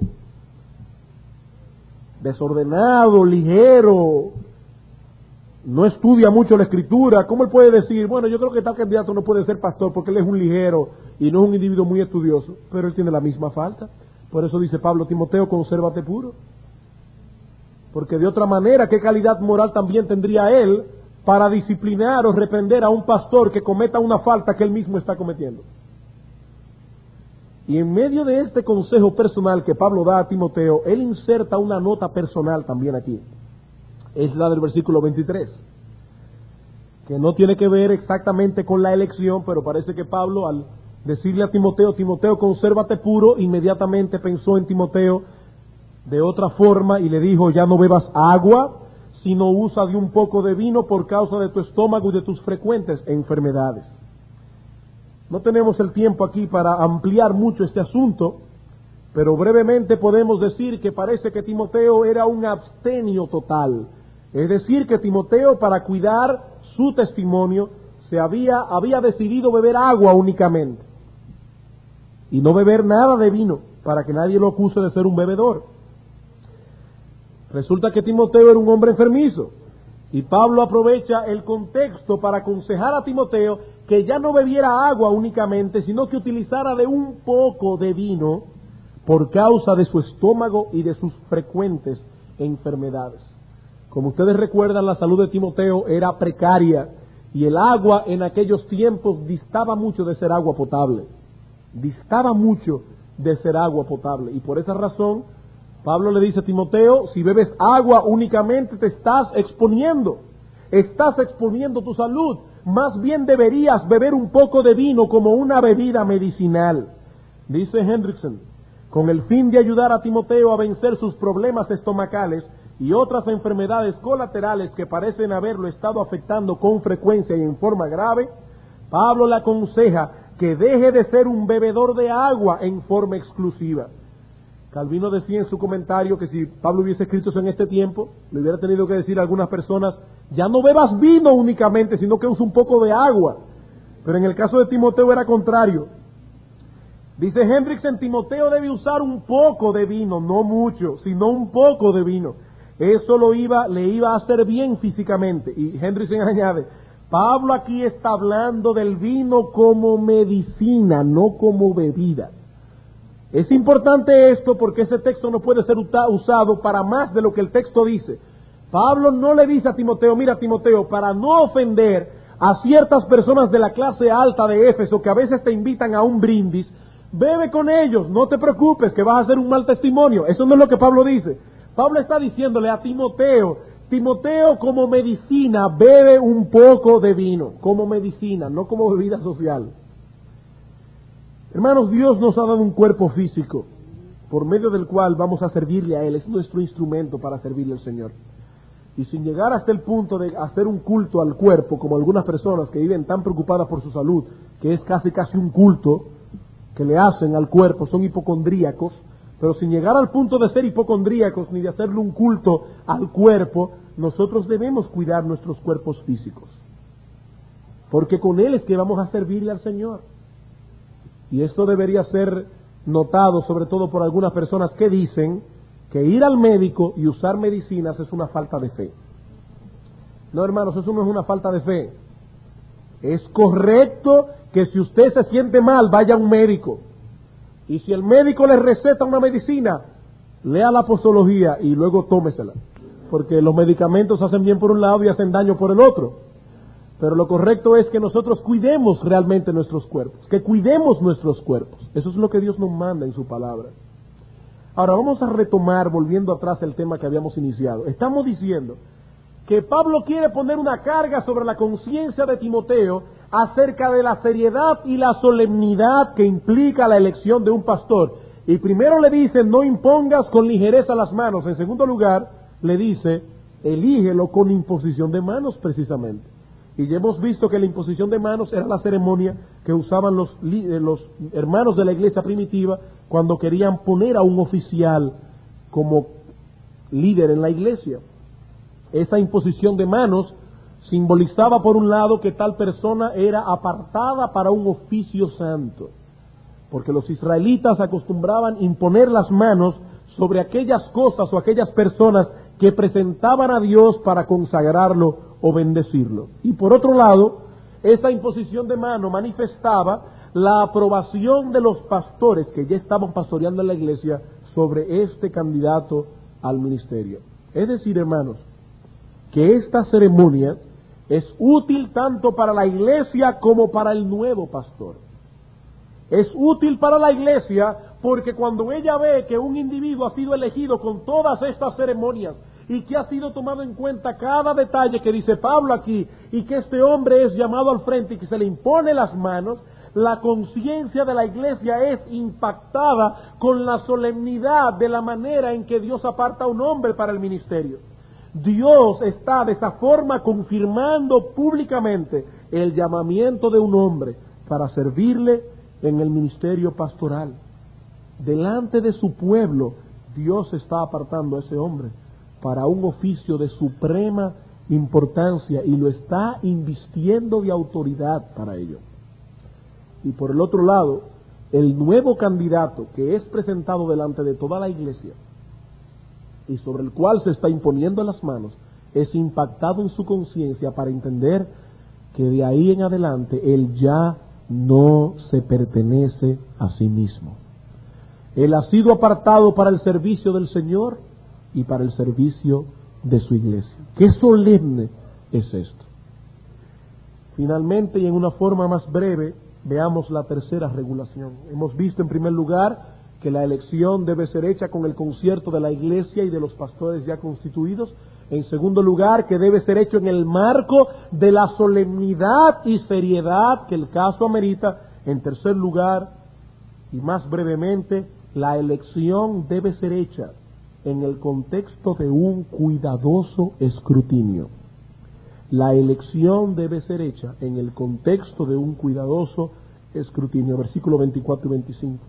desordenado, ligero, no estudia mucho la escritura, cómo él puede decir, bueno, yo creo que tal candidato no puede ser pastor porque él es un ligero y no es un individuo muy estudioso, pero él tiene la misma falta? Por eso dice Pablo, Timoteo, consérvate puro. Porque de otra manera, ¿qué calidad moral también tendría él para disciplinar o reprender a un pastor que cometa una falta que él mismo está cometiendo? Y en medio de este consejo personal que Pablo da a Timoteo, él inserta una nota personal también aquí. Es la del versículo veintitrés, que no tiene que ver exactamente con la elección, pero parece que Pablo, al decirle a Timoteo, Timoteo, consérvate puro, inmediatamente pensó en Timoteo de otra forma y le dijo, ya no bebas agua, sino usa de un poco de vino por causa de tu estómago y de tus frecuentes enfermedades. No tenemos el tiempo aquí para ampliar mucho este asunto, pero brevemente podemos decir que parece que Timoteo era un abstemio total. Es decir, que Timoteo, para cuidar su testimonio, se había, había decidido beber agua únicamente y no beber nada de vino, para que nadie lo acuse de ser un bebedor. Resulta que Timoteo era un hombre enfermizo, y Pablo aprovecha el contexto para aconsejar a Timoteo que ya no bebiera agua únicamente, sino que utilizara de un poco de vino por causa de su estómago y de sus frecuentes enfermedades. Como ustedes recuerdan, la salud de Timoteo era precaria y el agua en aquellos tiempos distaba mucho de ser agua potable. Distaba mucho de ser agua potable. Y por esa razón, Pablo le dice a Timoteo, si bebes agua únicamente te estás exponiendo. Estás exponiendo tu salud. Más bien deberías beber un poco de vino como una bebida medicinal. Dice Hendrickson, con el fin de ayudar a Timoteo a vencer sus problemas estomacales y otras enfermedades colaterales que parecen haberlo estado afectando con frecuencia y en forma grave, Pablo le aconseja que deje de ser un bebedor de agua en forma exclusiva. Calvino decía en su comentario que si Pablo hubiese escrito eso en este tiempo, le hubiera tenido que decir a algunas personas, ya no bebas vino únicamente, sino que usa un poco de agua. Pero en el caso de Timoteo era contrario. Dice Hendrickson, Timoteo debe usar un poco de vino, no mucho, sino un poco de vino. Eso lo iba, le iba a hacer bien físicamente. Y Hendrickson añade, Pablo aquí está hablando del vino como medicina, no como bebida. Es importante esto porque ese texto no puede ser usado para más de lo que el texto dice. Pablo no le dice a Timoteo, mira Timoteo, para no ofender a ciertas personas de la clase alta de Éfeso que a veces te invitan a un brindis, bebe con ellos, no te preocupes que vas a hacer un mal testimonio. Eso no es lo que Pablo dice. Pablo está diciéndole a Timoteo, Timoteo como medicina bebe un poco de vino, como medicina, no como bebida social. Hermanos, Dios nos ha dado un cuerpo físico por medio del cual vamos a servirle a Él, es nuestro instrumento para servirle al Señor. Y sin llegar hasta el punto de hacer un culto al cuerpo, como algunas personas que viven tan preocupadas por su salud, que es casi casi un culto que le hacen al cuerpo, son hipocondríacos, pero sin llegar al punto de ser hipocondríacos ni de hacerle un culto al cuerpo, nosotros debemos cuidar nuestros cuerpos físicos, porque con Él es que vamos a servirle al Señor. Y esto debería ser notado sobre todo por algunas personas que dicen que ir al médico y usar medicinas es una falta de fe. No, hermanos, eso no es una falta de fe. Es correcto que si usted se siente mal, vaya a un médico. Y si el médico le receta una medicina, lea la posología y luego tómesela. Porque los medicamentos hacen bien por un lado y hacen daño por el otro. Pero lo correcto es que nosotros cuidemos realmente nuestros cuerpos, que cuidemos nuestros cuerpos. Eso es lo que Dios nos manda en su palabra. Ahora vamos a retomar, volviendo atrás, el tema que habíamos iniciado. Estamos diciendo que Pablo quiere poner una carga sobre la conciencia de Timoteo acerca de la seriedad y la solemnidad que implica la elección de un pastor. Y primero le dice, no impongas con ligereza las manos. En segundo lugar, le dice, elígelo con imposición de manos precisamente. Y ya hemos visto que la imposición de manos era la ceremonia que usaban los, los hermanos de la iglesia primitiva cuando querían poner a un oficial como líder en la iglesia. Esa imposición de manos simbolizaba por un lado que tal persona era apartada para un oficio santo, porque los israelitas acostumbraban imponer las manos sobre aquellas cosas o aquellas personas que presentaban a Dios para consagrarlo o bendecirlo. Y por otro lado, esa imposición de mano manifestaba la aprobación de los pastores que ya estaban pastoreando en la iglesia sobre este candidato al ministerio. Es decir, hermanos, que esta ceremonia es útil tanto para la iglesia como para el nuevo pastor. Es útil para la iglesia porque cuando ella ve que un individuo ha sido elegido con todas estas ceremonias y que ha sido tomado en cuenta cada detalle que dice Pablo aquí, y que este hombre es llamado al frente y que se le impone las manos, la conciencia de la iglesia es impactada con la solemnidad de la manera en que Dios aparta a un hombre para el ministerio. Dios está de esa forma confirmando públicamente el llamamiento de un hombre para servirle en el ministerio pastoral. Delante de su pueblo, Dios está apartando a ese hombre para un oficio de suprema importancia y lo está invistiendo de autoridad para ello. Y por el otro lado, el nuevo candidato que es presentado delante de toda la iglesia y sobre el cual se está imponiendo las manos, es impactado en su conciencia para entender que de ahí en adelante él ya no se pertenece a sí mismo. Él ha sido apartado para el servicio del Señor y para el servicio de su iglesia. ¡Qué solemne es esto! Finalmente, y en una forma más breve, veamos la tercera regulación. Hemos visto en primer lugar que la elección debe ser hecha con el concierto de la iglesia y de los pastores ya constituidos. En segundo lugar, que debe ser hecho en el marco de la solemnidad y seriedad que el caso amerita. En tercer lugar, y más brevemente, La elección debe ser hecha en el contexto de un cuidadoso escrutinio. La elección debe ser hecha en el contexto de un cuidadoso escrutinio. Versículo veinticuatro y veinticinco.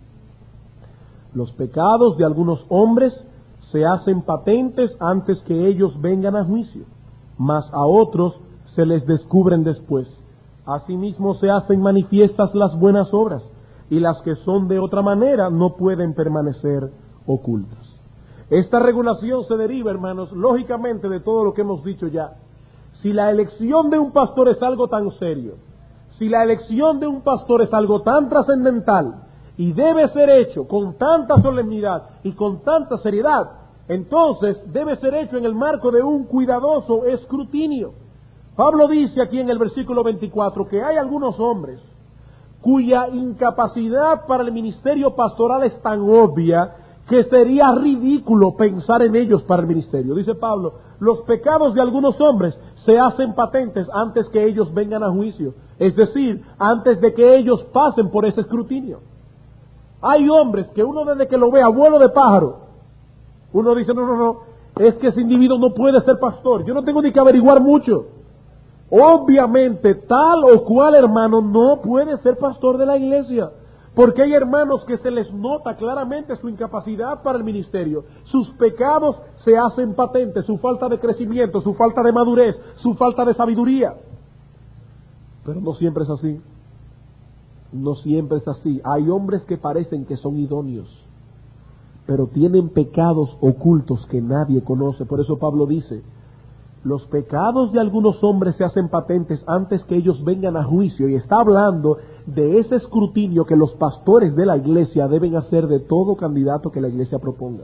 Los pecados de algunos hombres se hacen patentes antes que ellos vengan a juicio, mas a otros se les descubren después. Asimismo se hacen manifiestas las buenas obras, y las que son de otra manera no pueden permanecer ocultas. Esta regulación se deriva, hermanos, lógicamente de todo lo que hemos dicho ya. Si la elección de un pastor es algo tan serio, si la elección de un pastor es algo tan trascendental y debe ser hecho con tanta solemnidad y con tanta seriedad, entonces debe ser hecho en el marco de un cuidadoso escrutinio. Pablo dice aquí en el versículo veinticuatro que hay algunos hombres cuya incapacidad para el ministerio pastoral es tan obvia que sería ridículo pensar en ellos para el ministerio. Dice Pablo, los pecados de algunos hombres se hacen patentes antes que ellos vengan a juicio, es decir, antes de que ellos pasen por ese escrutinio. Hay hombres que uno desde que lo ve a vuelo de pájaro, uno dice, no, no, no, es que ese individuo no puede ser pastor, yo no tengo ni que averiguar mucho. Obviamente tal o cual hermano no puede ser pastor de la iglesia, porque hay hermanos que se les nota claramente su incapacidad para el ministerio, sus pecados se hacen patentes, su falta de crecimiento, su falta de madurez, su falta de sabiduría. Pero no siempre es así, no siempre es así. Hay hombres que parecen que son idóneos, pero tienen pecados ocultos que nadie conoce. Por eso Pablo dice, los pecados de algunos hombres se hacen patentes antes que ellos vengan a juicio, y está hablando de ese escrutinio que los pastores de la iglesia deben hacer de todo candidato que la iglesia proponga.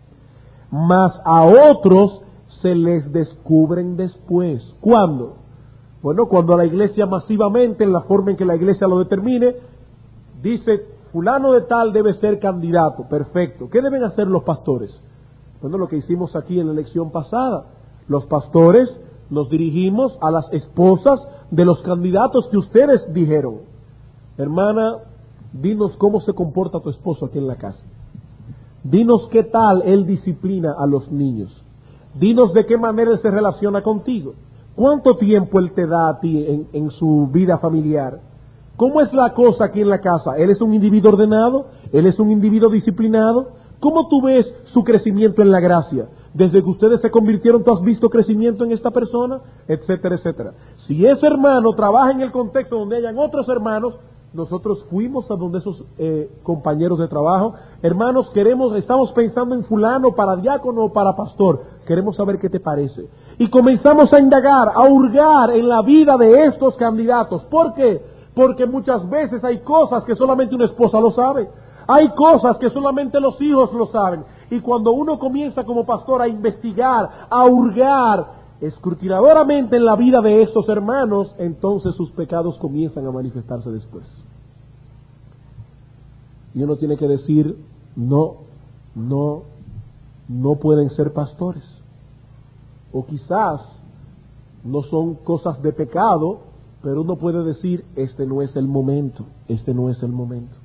Mas a otros se les descubren después. ¿Cuándo? Bueno, cuando la iglesia masivamente, en la forma en que la iglesia lo determine, dice, fulano de tal debe ser candidato. Perfecto. ¿Qué deben hacer los pastores? Bueno, lo que hicimos aquí en la elección pasada. Los pastores nos dirigimos a las esposas de los candidatos que ustedes dijeron. Hermana, dinos cómo se comporta tu esposo aquí en la casa. Dinos qué tal él disciplina a los niños. Dinos de qué manera él se relaciona contigo. ¿Cuánto tiempo él te da a ti en, en su vida familiar? ¿Cómo es la cosa aquí en la casa? ¿Él es un individuo ordenado? ¿Él es un individuo disciplinado? ¿Cómo tú ves su crecimiento en la gracia? Desde que ustedes se convirtieron, ¿tú has visto crecimiento en esta persona? Etcétera, etcétera. Si ese hermano trabaja en el contexto donde hayan otros hermanos, nosotros fuimos a donde esos eh, compañeros de trabajo, hermanos, queremos, estamos pensando en fulano para diácono o para pastor, queremos saber qué te parece. Y comenzamos a indagar, a hurgar en la vida de estos candidatos. ¿Por qué? Porque muchas veces hay cosas que solamente una esposa lo sabe. Hay cosas que solamente los hijos lo saben. Y cuando uno comienza como pastor a investigar, a hurgar escrutinadoramente en la vida de estos hermanos, entonces sus pecados comienzan a manifestarse después. Y uno tiene que decir, no, no, no pueden ser pastores. O quizás no son cosas de pecado, pero uno puede decir, este no es el momento, este no es el momento.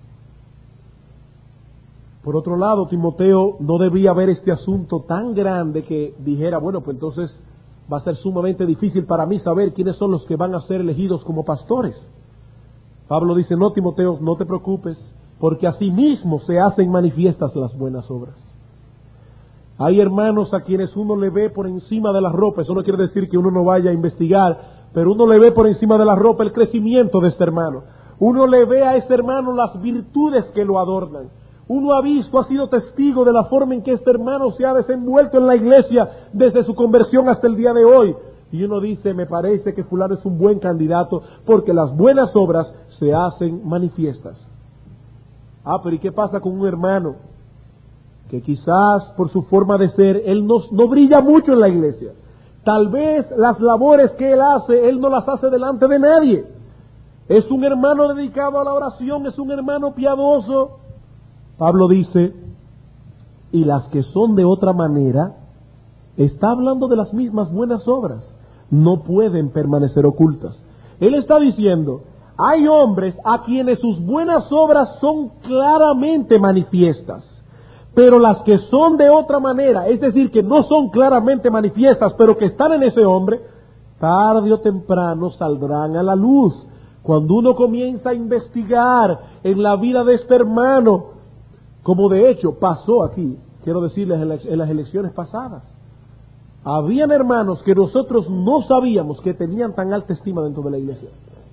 Por otro lado, Timoteo no debía ver este asunto tan grande que dijera, bueno, pues entonces va a ser sumamente difícil para mí saber quiénes son los que van a ser elegidos como pastores. Pablo dice, no, Timoteo, no te preocupes, porque asimismo se hacen manifiestas las buenas obras. Hay hermanos a quienes uno le ve por encima de la ropa, eso no quiere decir que uno no vaya a investigar, pero uno le ve por encima de la ropa el crecimiento de este hermano. Uno le ve a este hermano las virtudes que lo adornan. Uno ha visto, ha sido testigo de la forma en que este hermano se ha desenvuelto en la iglesia desde su conversión hasta el día de hoy. Y uno dice, me parece que fulano es un buen candidato porque las buenas obras se hacen manifiestas. Ah, pero ¿y qué pasa con un hermano que quizás por su forma de ser, él no, no brilla mucho en la iglesia? Tal vez las labores que él hace, él no las hace delante de nadie. Es un hermano dedicado a la oración, es un hermano piadoso. Pablo dice, y las que son de otra manera, está hablando de las mismas buenas obras, no pueden permanecer ocultas. Él está diciendo, hay hombres a quienes sus buenas obras son claramente manifiestas. Pero las que son de otra manera, es decir, que no son claramente manifiestas, pero que están en ese hombre, tarde o temprano saldrán a la luz. Cuando uno comienza a investigar en la vida de este hermano, como de hecho pasó aquí, quiero decirles en las elecciones pasadas, habían hermanos que nosotros no sabíamos que tenían tan alta estima dentro de la iglesia.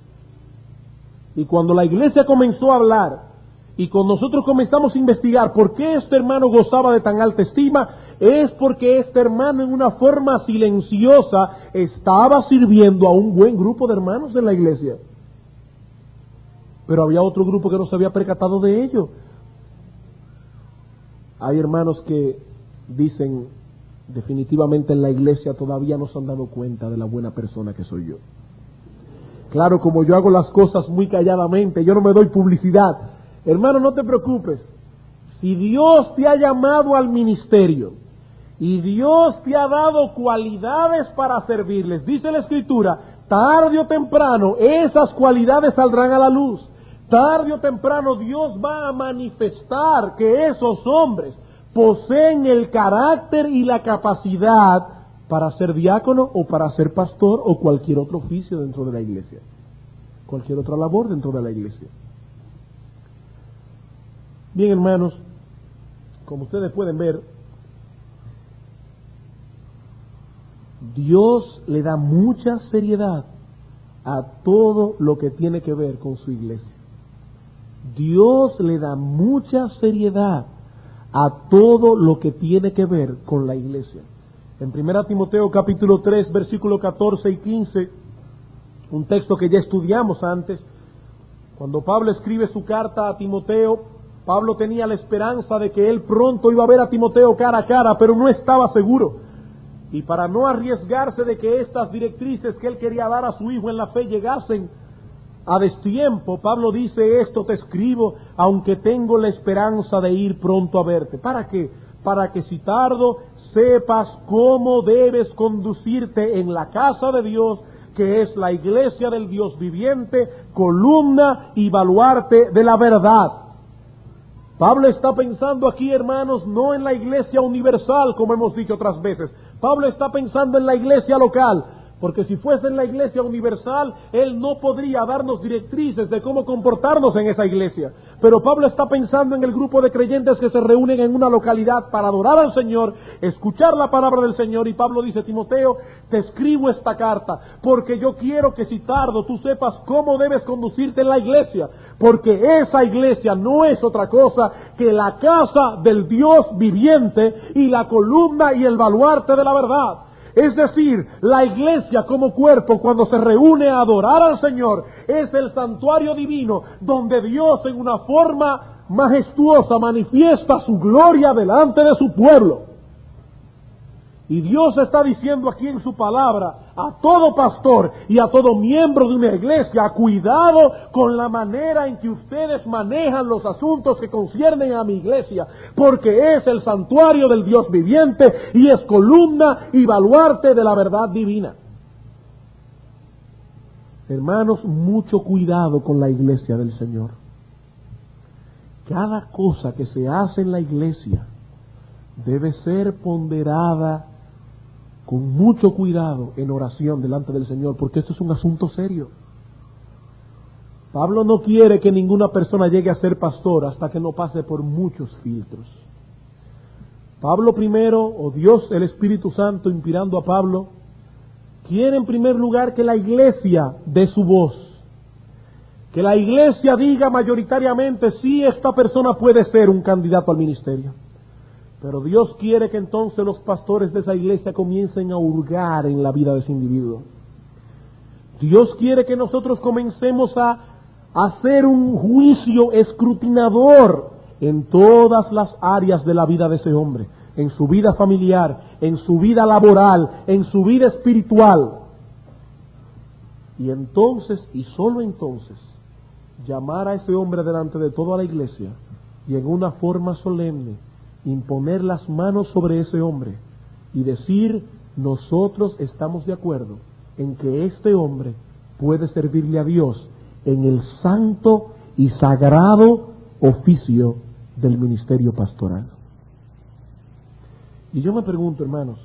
Y cuando la iglesia comenzó a hablar, y cuando nosotros comenzamos a investigar por qué este hermano gozaba de tan alta estima, es porque este hermano en una forma silenciosa estaba sirviendo a un buen grupo de hermanos en la iglesia. Pero había otro grupo que no se había percatado de ello. Hay hermanos que dicen, definitivamente en la iglesia todavía no se han dado cuenta de la buena persona que soy yo. Claro, como yo hago las cosas muy calladamente, yo no me doy publicidad. Hermano, no te preocupes. Si Dios te ha llamado al ministerio y Dios te ha dado cualidades para servirles, dice la Escritura, tarde o temprano esas cualidades saldrán a la luz. Tarde o temprano Dios va a manifestar que esos hombres poseen el carácter y la capacidad para ser diácono o para ser pastor o cualquier otro oficio dentro de la iglesia, cualquier otra labor dentro de la iglesia. Bien, hermanos, como ustedes pueden ver, Dios le da mucha seriedad a todo lo que tiene que ver con su iglesia. Dios le da mucha seriedad a todo lo que tiene que ver con la iglesia. En primera Timoteo capítulo tres, versículos catorce y quince, un texto que ya estudiamos antes, cuando Pablo escribe su carta a Timoteo, Pablo tenía la esperanza de que él pronto iba a ver a Timoteo cara a cara, pero no estaba seguro. Y para no arriesgarse de que estas directrices que él quería dar a su hijo en la fe llegasen a destiempo, Pablo dice, esto te escribo, aunque tengo la esperanza de ir pronto a verte. ¿Para qué? Para que si tardo, sepas cómo debes conducirte en la casa de Dios, que es la iglesia del Dios viviente, columna y baluarte de la verdad. Pablo está pensando aquí, hermanos, no en la iglesia universal, como hemos dicho otras veces. Pablo está pensando en la iglesia local, porque si fuese en la iglesia universal, él no podría darnos directrices de cómo comportarnos en esa iglesia. Pero Pablo está pensando en el grupo de creyentes que se reúnen en una localidad para adorar al Señor, escuchar la palabra del Señor. Y Pablo dice, Timoteo, te escribo esta carta, porque yo quiero que si tardo tú sepas cómo debes conducirte en la iglesia, porque esa iglesia no es otra cosa que la casa del Dios viviente y la columna y el baluarte de la verdad. Es decir, la iglesia como cuerpo, cuando se reúne a adorar al Señor, es el santuario divino donde Dios en una forma majestuosa manifiesta su gloria delante de su pueblo. Y Dios está diciendo aquí en su palabra a todo pastor y a todo miembro de una iglesia, cuidado con la manera en que ustedes manejan los asuntos que conciernen a mi iglesia, porque es el santuario del Dios viviente y es columna y baluarte de la verdad divina. Hermanos, mucho cuidado con la iglesia del Señor. Cada cosa que se hace en la iglesia debe ser ponderada con mucho cuidado en oración delante del Señor, porque esto es un asunto serio. Pablo no quiere que ninguna persona llegue a ser pastor hasta que no pase por muchos filtros. Pablo primero, o Dios el Espíritu Santo inspirando a Pablo, quiere en primer lugar que la iglesia dé su voz, que la iglesia diga mayoritariamente si esta persona puede ser un candidato al ministerio. Pero Dios quiere que entonces los pastores de esa iglesia comiencen a hurgar en la vida de ese individuo. Dios quiere que nosotros comencemos a hacer un juicio escrutinador en todas las áreas de la vida de ese hombre, en su vida familiar, en su vida laboral, en su vida espiritual. Y entonces, y solo entonces, llamar a ese hombre delante de toda la iglesia y en una forma solemne imponer las manos sobre ese hombre y decir, nosotros estamos de acuerdo en que este hombre puede servirle a Dios en el santo y sagrado oficio del ministerio pastoral. Y yo me pregunto, hermanos,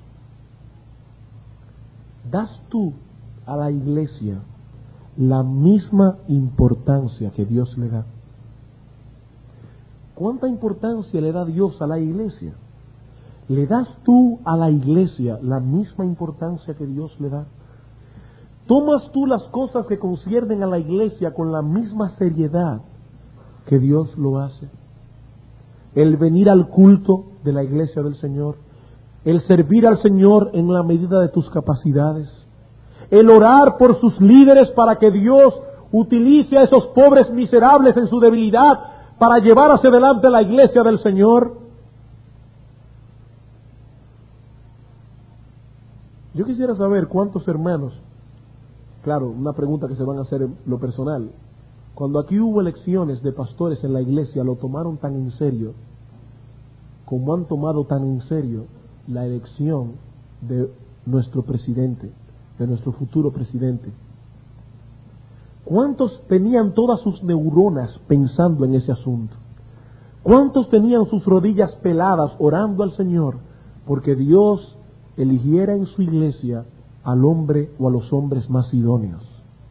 ¿das tú a la iglesia la misma importancia que Dios le da? ¿Cuánta importancia le da Dios a la iglesia? ¿Le das tú a la iglesia la misma importancia que Dios le da? ¿Tomas tú las cosas que conciernen a la iglesia con la misma seriedad que Dios lo hace? El venir al culto de la iglesia del Señor, el servir al Señor en la medida de tus capacidades, el orar por sus líderes para que Dios utilice a esos pobres miserables en su debilidad para llevar hacia adelante la iglesia del Señor. Yo quisiera saber cuántos hermanos, claro, una pregunta que se van a hacer en lo personal, cuando aquí hubo elecciones de pastores en la iglesia, lo tomaron tan en serio como han tomado tan en serio la elección de nuestro presidente, de nuestro futuro presidente. ¿Cuántos tenían todas sus neuronas pensando en ese asunto? ¿Cuántos tenían sus rodillas peladas orando al Señor porque Dios eligiera en su iglesia al hombre o a los hombres más idóneos?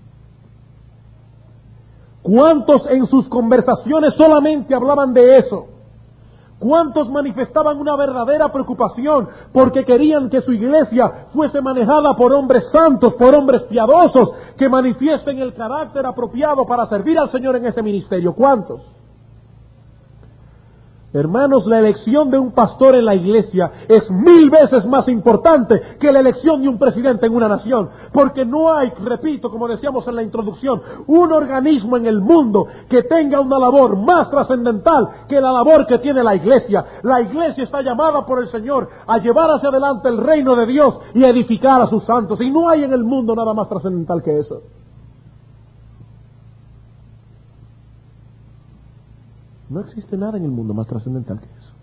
¿Cuántos en sus conversaciones solamente hablaban de eso? ¿Cuántos manifestaban una verdadera preocupación porque querían que su iglesia fuese manejada por hombres santos, por hombres piadosos, que manifiesten el carácter apropiado para servir al Señor en ese ministerio? ¿Cuántos? Hermanos, la elección de un pastor en la iglesia es mil veces más importante que la elección de un presidente en una nación, porque no hay, repito, como decíamos en la introducción, un organismo en el mundo que tenga una labor más trascendental que la labor que tiene la iglesia. La iglesia está llamada por el Señor a llevar hacia adelante el reino de Dios y a edificar a sus santos, y no hay en el mundo nada más trascendental que eso. No existe nada en el mundo más trascendental que eso.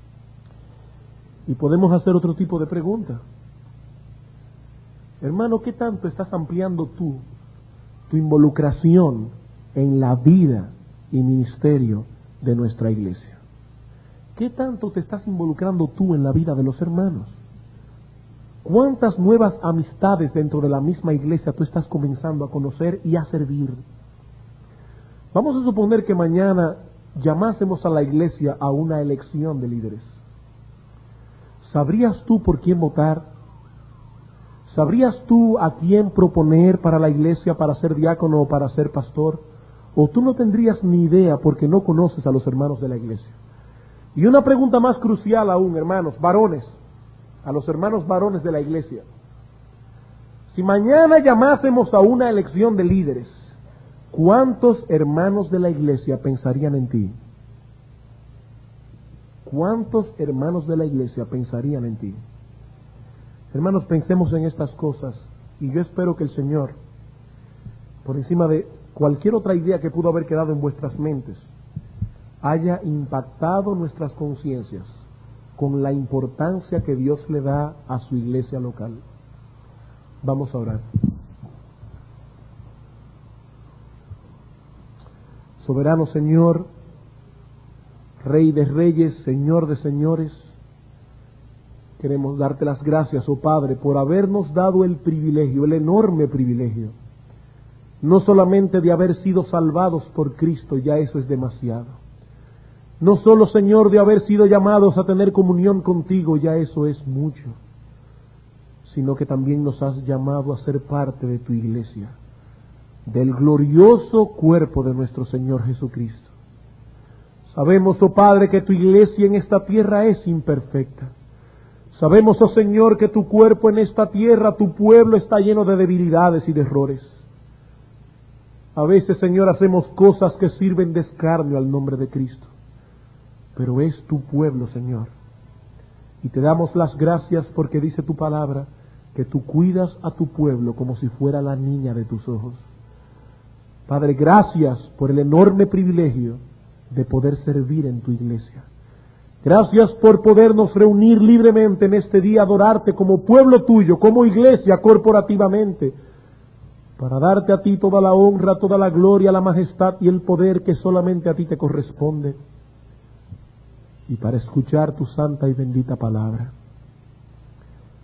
Y podemos hacer otro tipo de pregunta. Hermano, ¿qué tanto estás ampliando tú tu involucración en la vida y ministerio de nuestra iglesia? ¿Qué tanto te estás involucrando tú en la vida de los hermanos? ¿Cuántas nuevas amistades dentro de la misma iglesia tú estás comenzando a conocer y a servir? Vamos a suponer que mañana llamásemos a la iglesia a una elección de líderes. ¿Sabrías tú por quién votar? ¿Sabrías tú a quién proponer para la iglesia para ser diácono o para ser pastor? ¿O tú no tendrías ni idea porque no conoces a los hermanos de la iglesia? Y una pregunta más crucial aún, hermanos, varones, a los hermanos varones de la iglesia. Si mañana llamásemos a una elección de líderes, ¿cuántos hermanos de la iglesia pensarían en ti? ¿Cuántos hermanos de la iglesia pensarían en ti? Hermanos, pensemos en estas cosas y yo espero que el Señor, por encima de cualquier otra idea que pudo haber quedado en vuestras mentes, haya impactado nuestras conciencias con la importancia que Dios le da a su iglesia local. Vamos a orar. Soberano Señor, Rey de reyes, Señor de señores, queremos darte las gracias, oh Padre, por habernos dado el privilegio, el enorme privilegio, no solamente de haber sido salvados por Cristo, ya eso es demasiado. No solo, Señor, de haber sido llamados a tener comunión contigo, ya eso es mucho, sino que también nos has llamado a ser parte de tu iglesia, del glorioso cuerpo de nuestro Señor Jesucristo. Sabemos, oh Padre, que tu iglesia en esta tierra es imperfecta. Sabemos, oh Señor, que tu cuerpo en esta tierra, tu pueblo, está lleno de debilidades y de errores. A veces, Señor, hacemos cosas que sirven de escarnio al nombre de Cristo. Pero es tu pueblo, Señor. Y te damos las gracias porque dice tu palabra que tú cuidas a tu pueblo como si fuera la niña de tus ojos. Padre, gracias por el enorme privilegio de poder servir en tu iglesia. Gracias por podernos reunir libremente en este día, adorarte como pueblo tuyo, como iglesia corporativamente, para darte a ti toda la honra, toda la gloria, la majestad y el poder que solamente a ti te corresponde, y para escuchar tu santa y bendita palabra.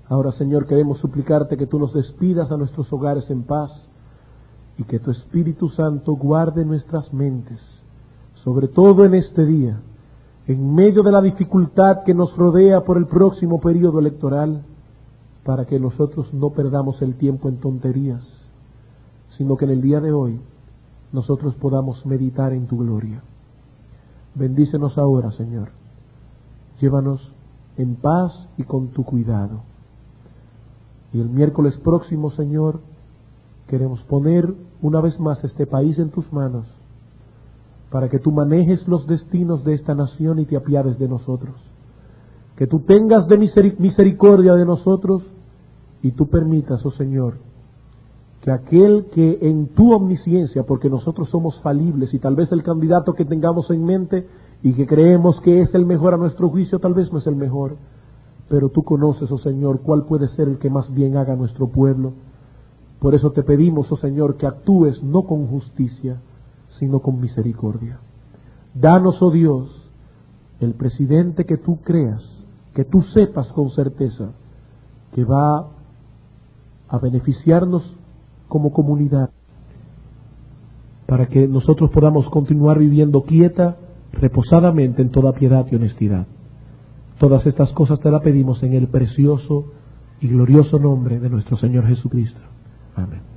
Ahora, Señor, queremos suplicarte que tú nos despidas a nuestros hogares en paz y que tu Espíritu Santo guarde nuestras mentes, sobre todo en este día, en medio de la dificultad que nos rodea por el próximo periodo electoral, para que nosotros no perdamos el tiempo en tonterías, sino que en el día de hoy nosotros podamos meditar en tu gloria. Bendícenos ahora, Señor. Llévanos en paz y con tu cuidado. Y el miércoles próximo, Señor, queremos poner una vez más este país en tus manos, para que tú manejes los destinos de esta nación y te apiades de nosotros. Que tú tengas de misericordia de nosotros y tú permitas, oh Señor, que aquel que en tu omnisciencia, porque nosotros somos falibles y tal vez el candidato que tengamos en mente y que creemos que es el mejor a nuestro juicio, tal vez no es el mejor, pero tú conoces, oh Señor, cuál puede ser el que más bien haga a nuestro pueblo. Por eso te pedimos, oh Señor, que actúes no con justicia, sino con misericordia. Danos, oh Dios, el presidente que tú creas, que tú sepas con certeza que va a beneficiarnos como comunidad, para que nosotros podamos continuar viviendo quieta, reposadamente en toda piedad y honestidad. Todas estas cosas te las pedimos en el precioso y glorioso nombre de nuestro Señor Jesucristo. Amén.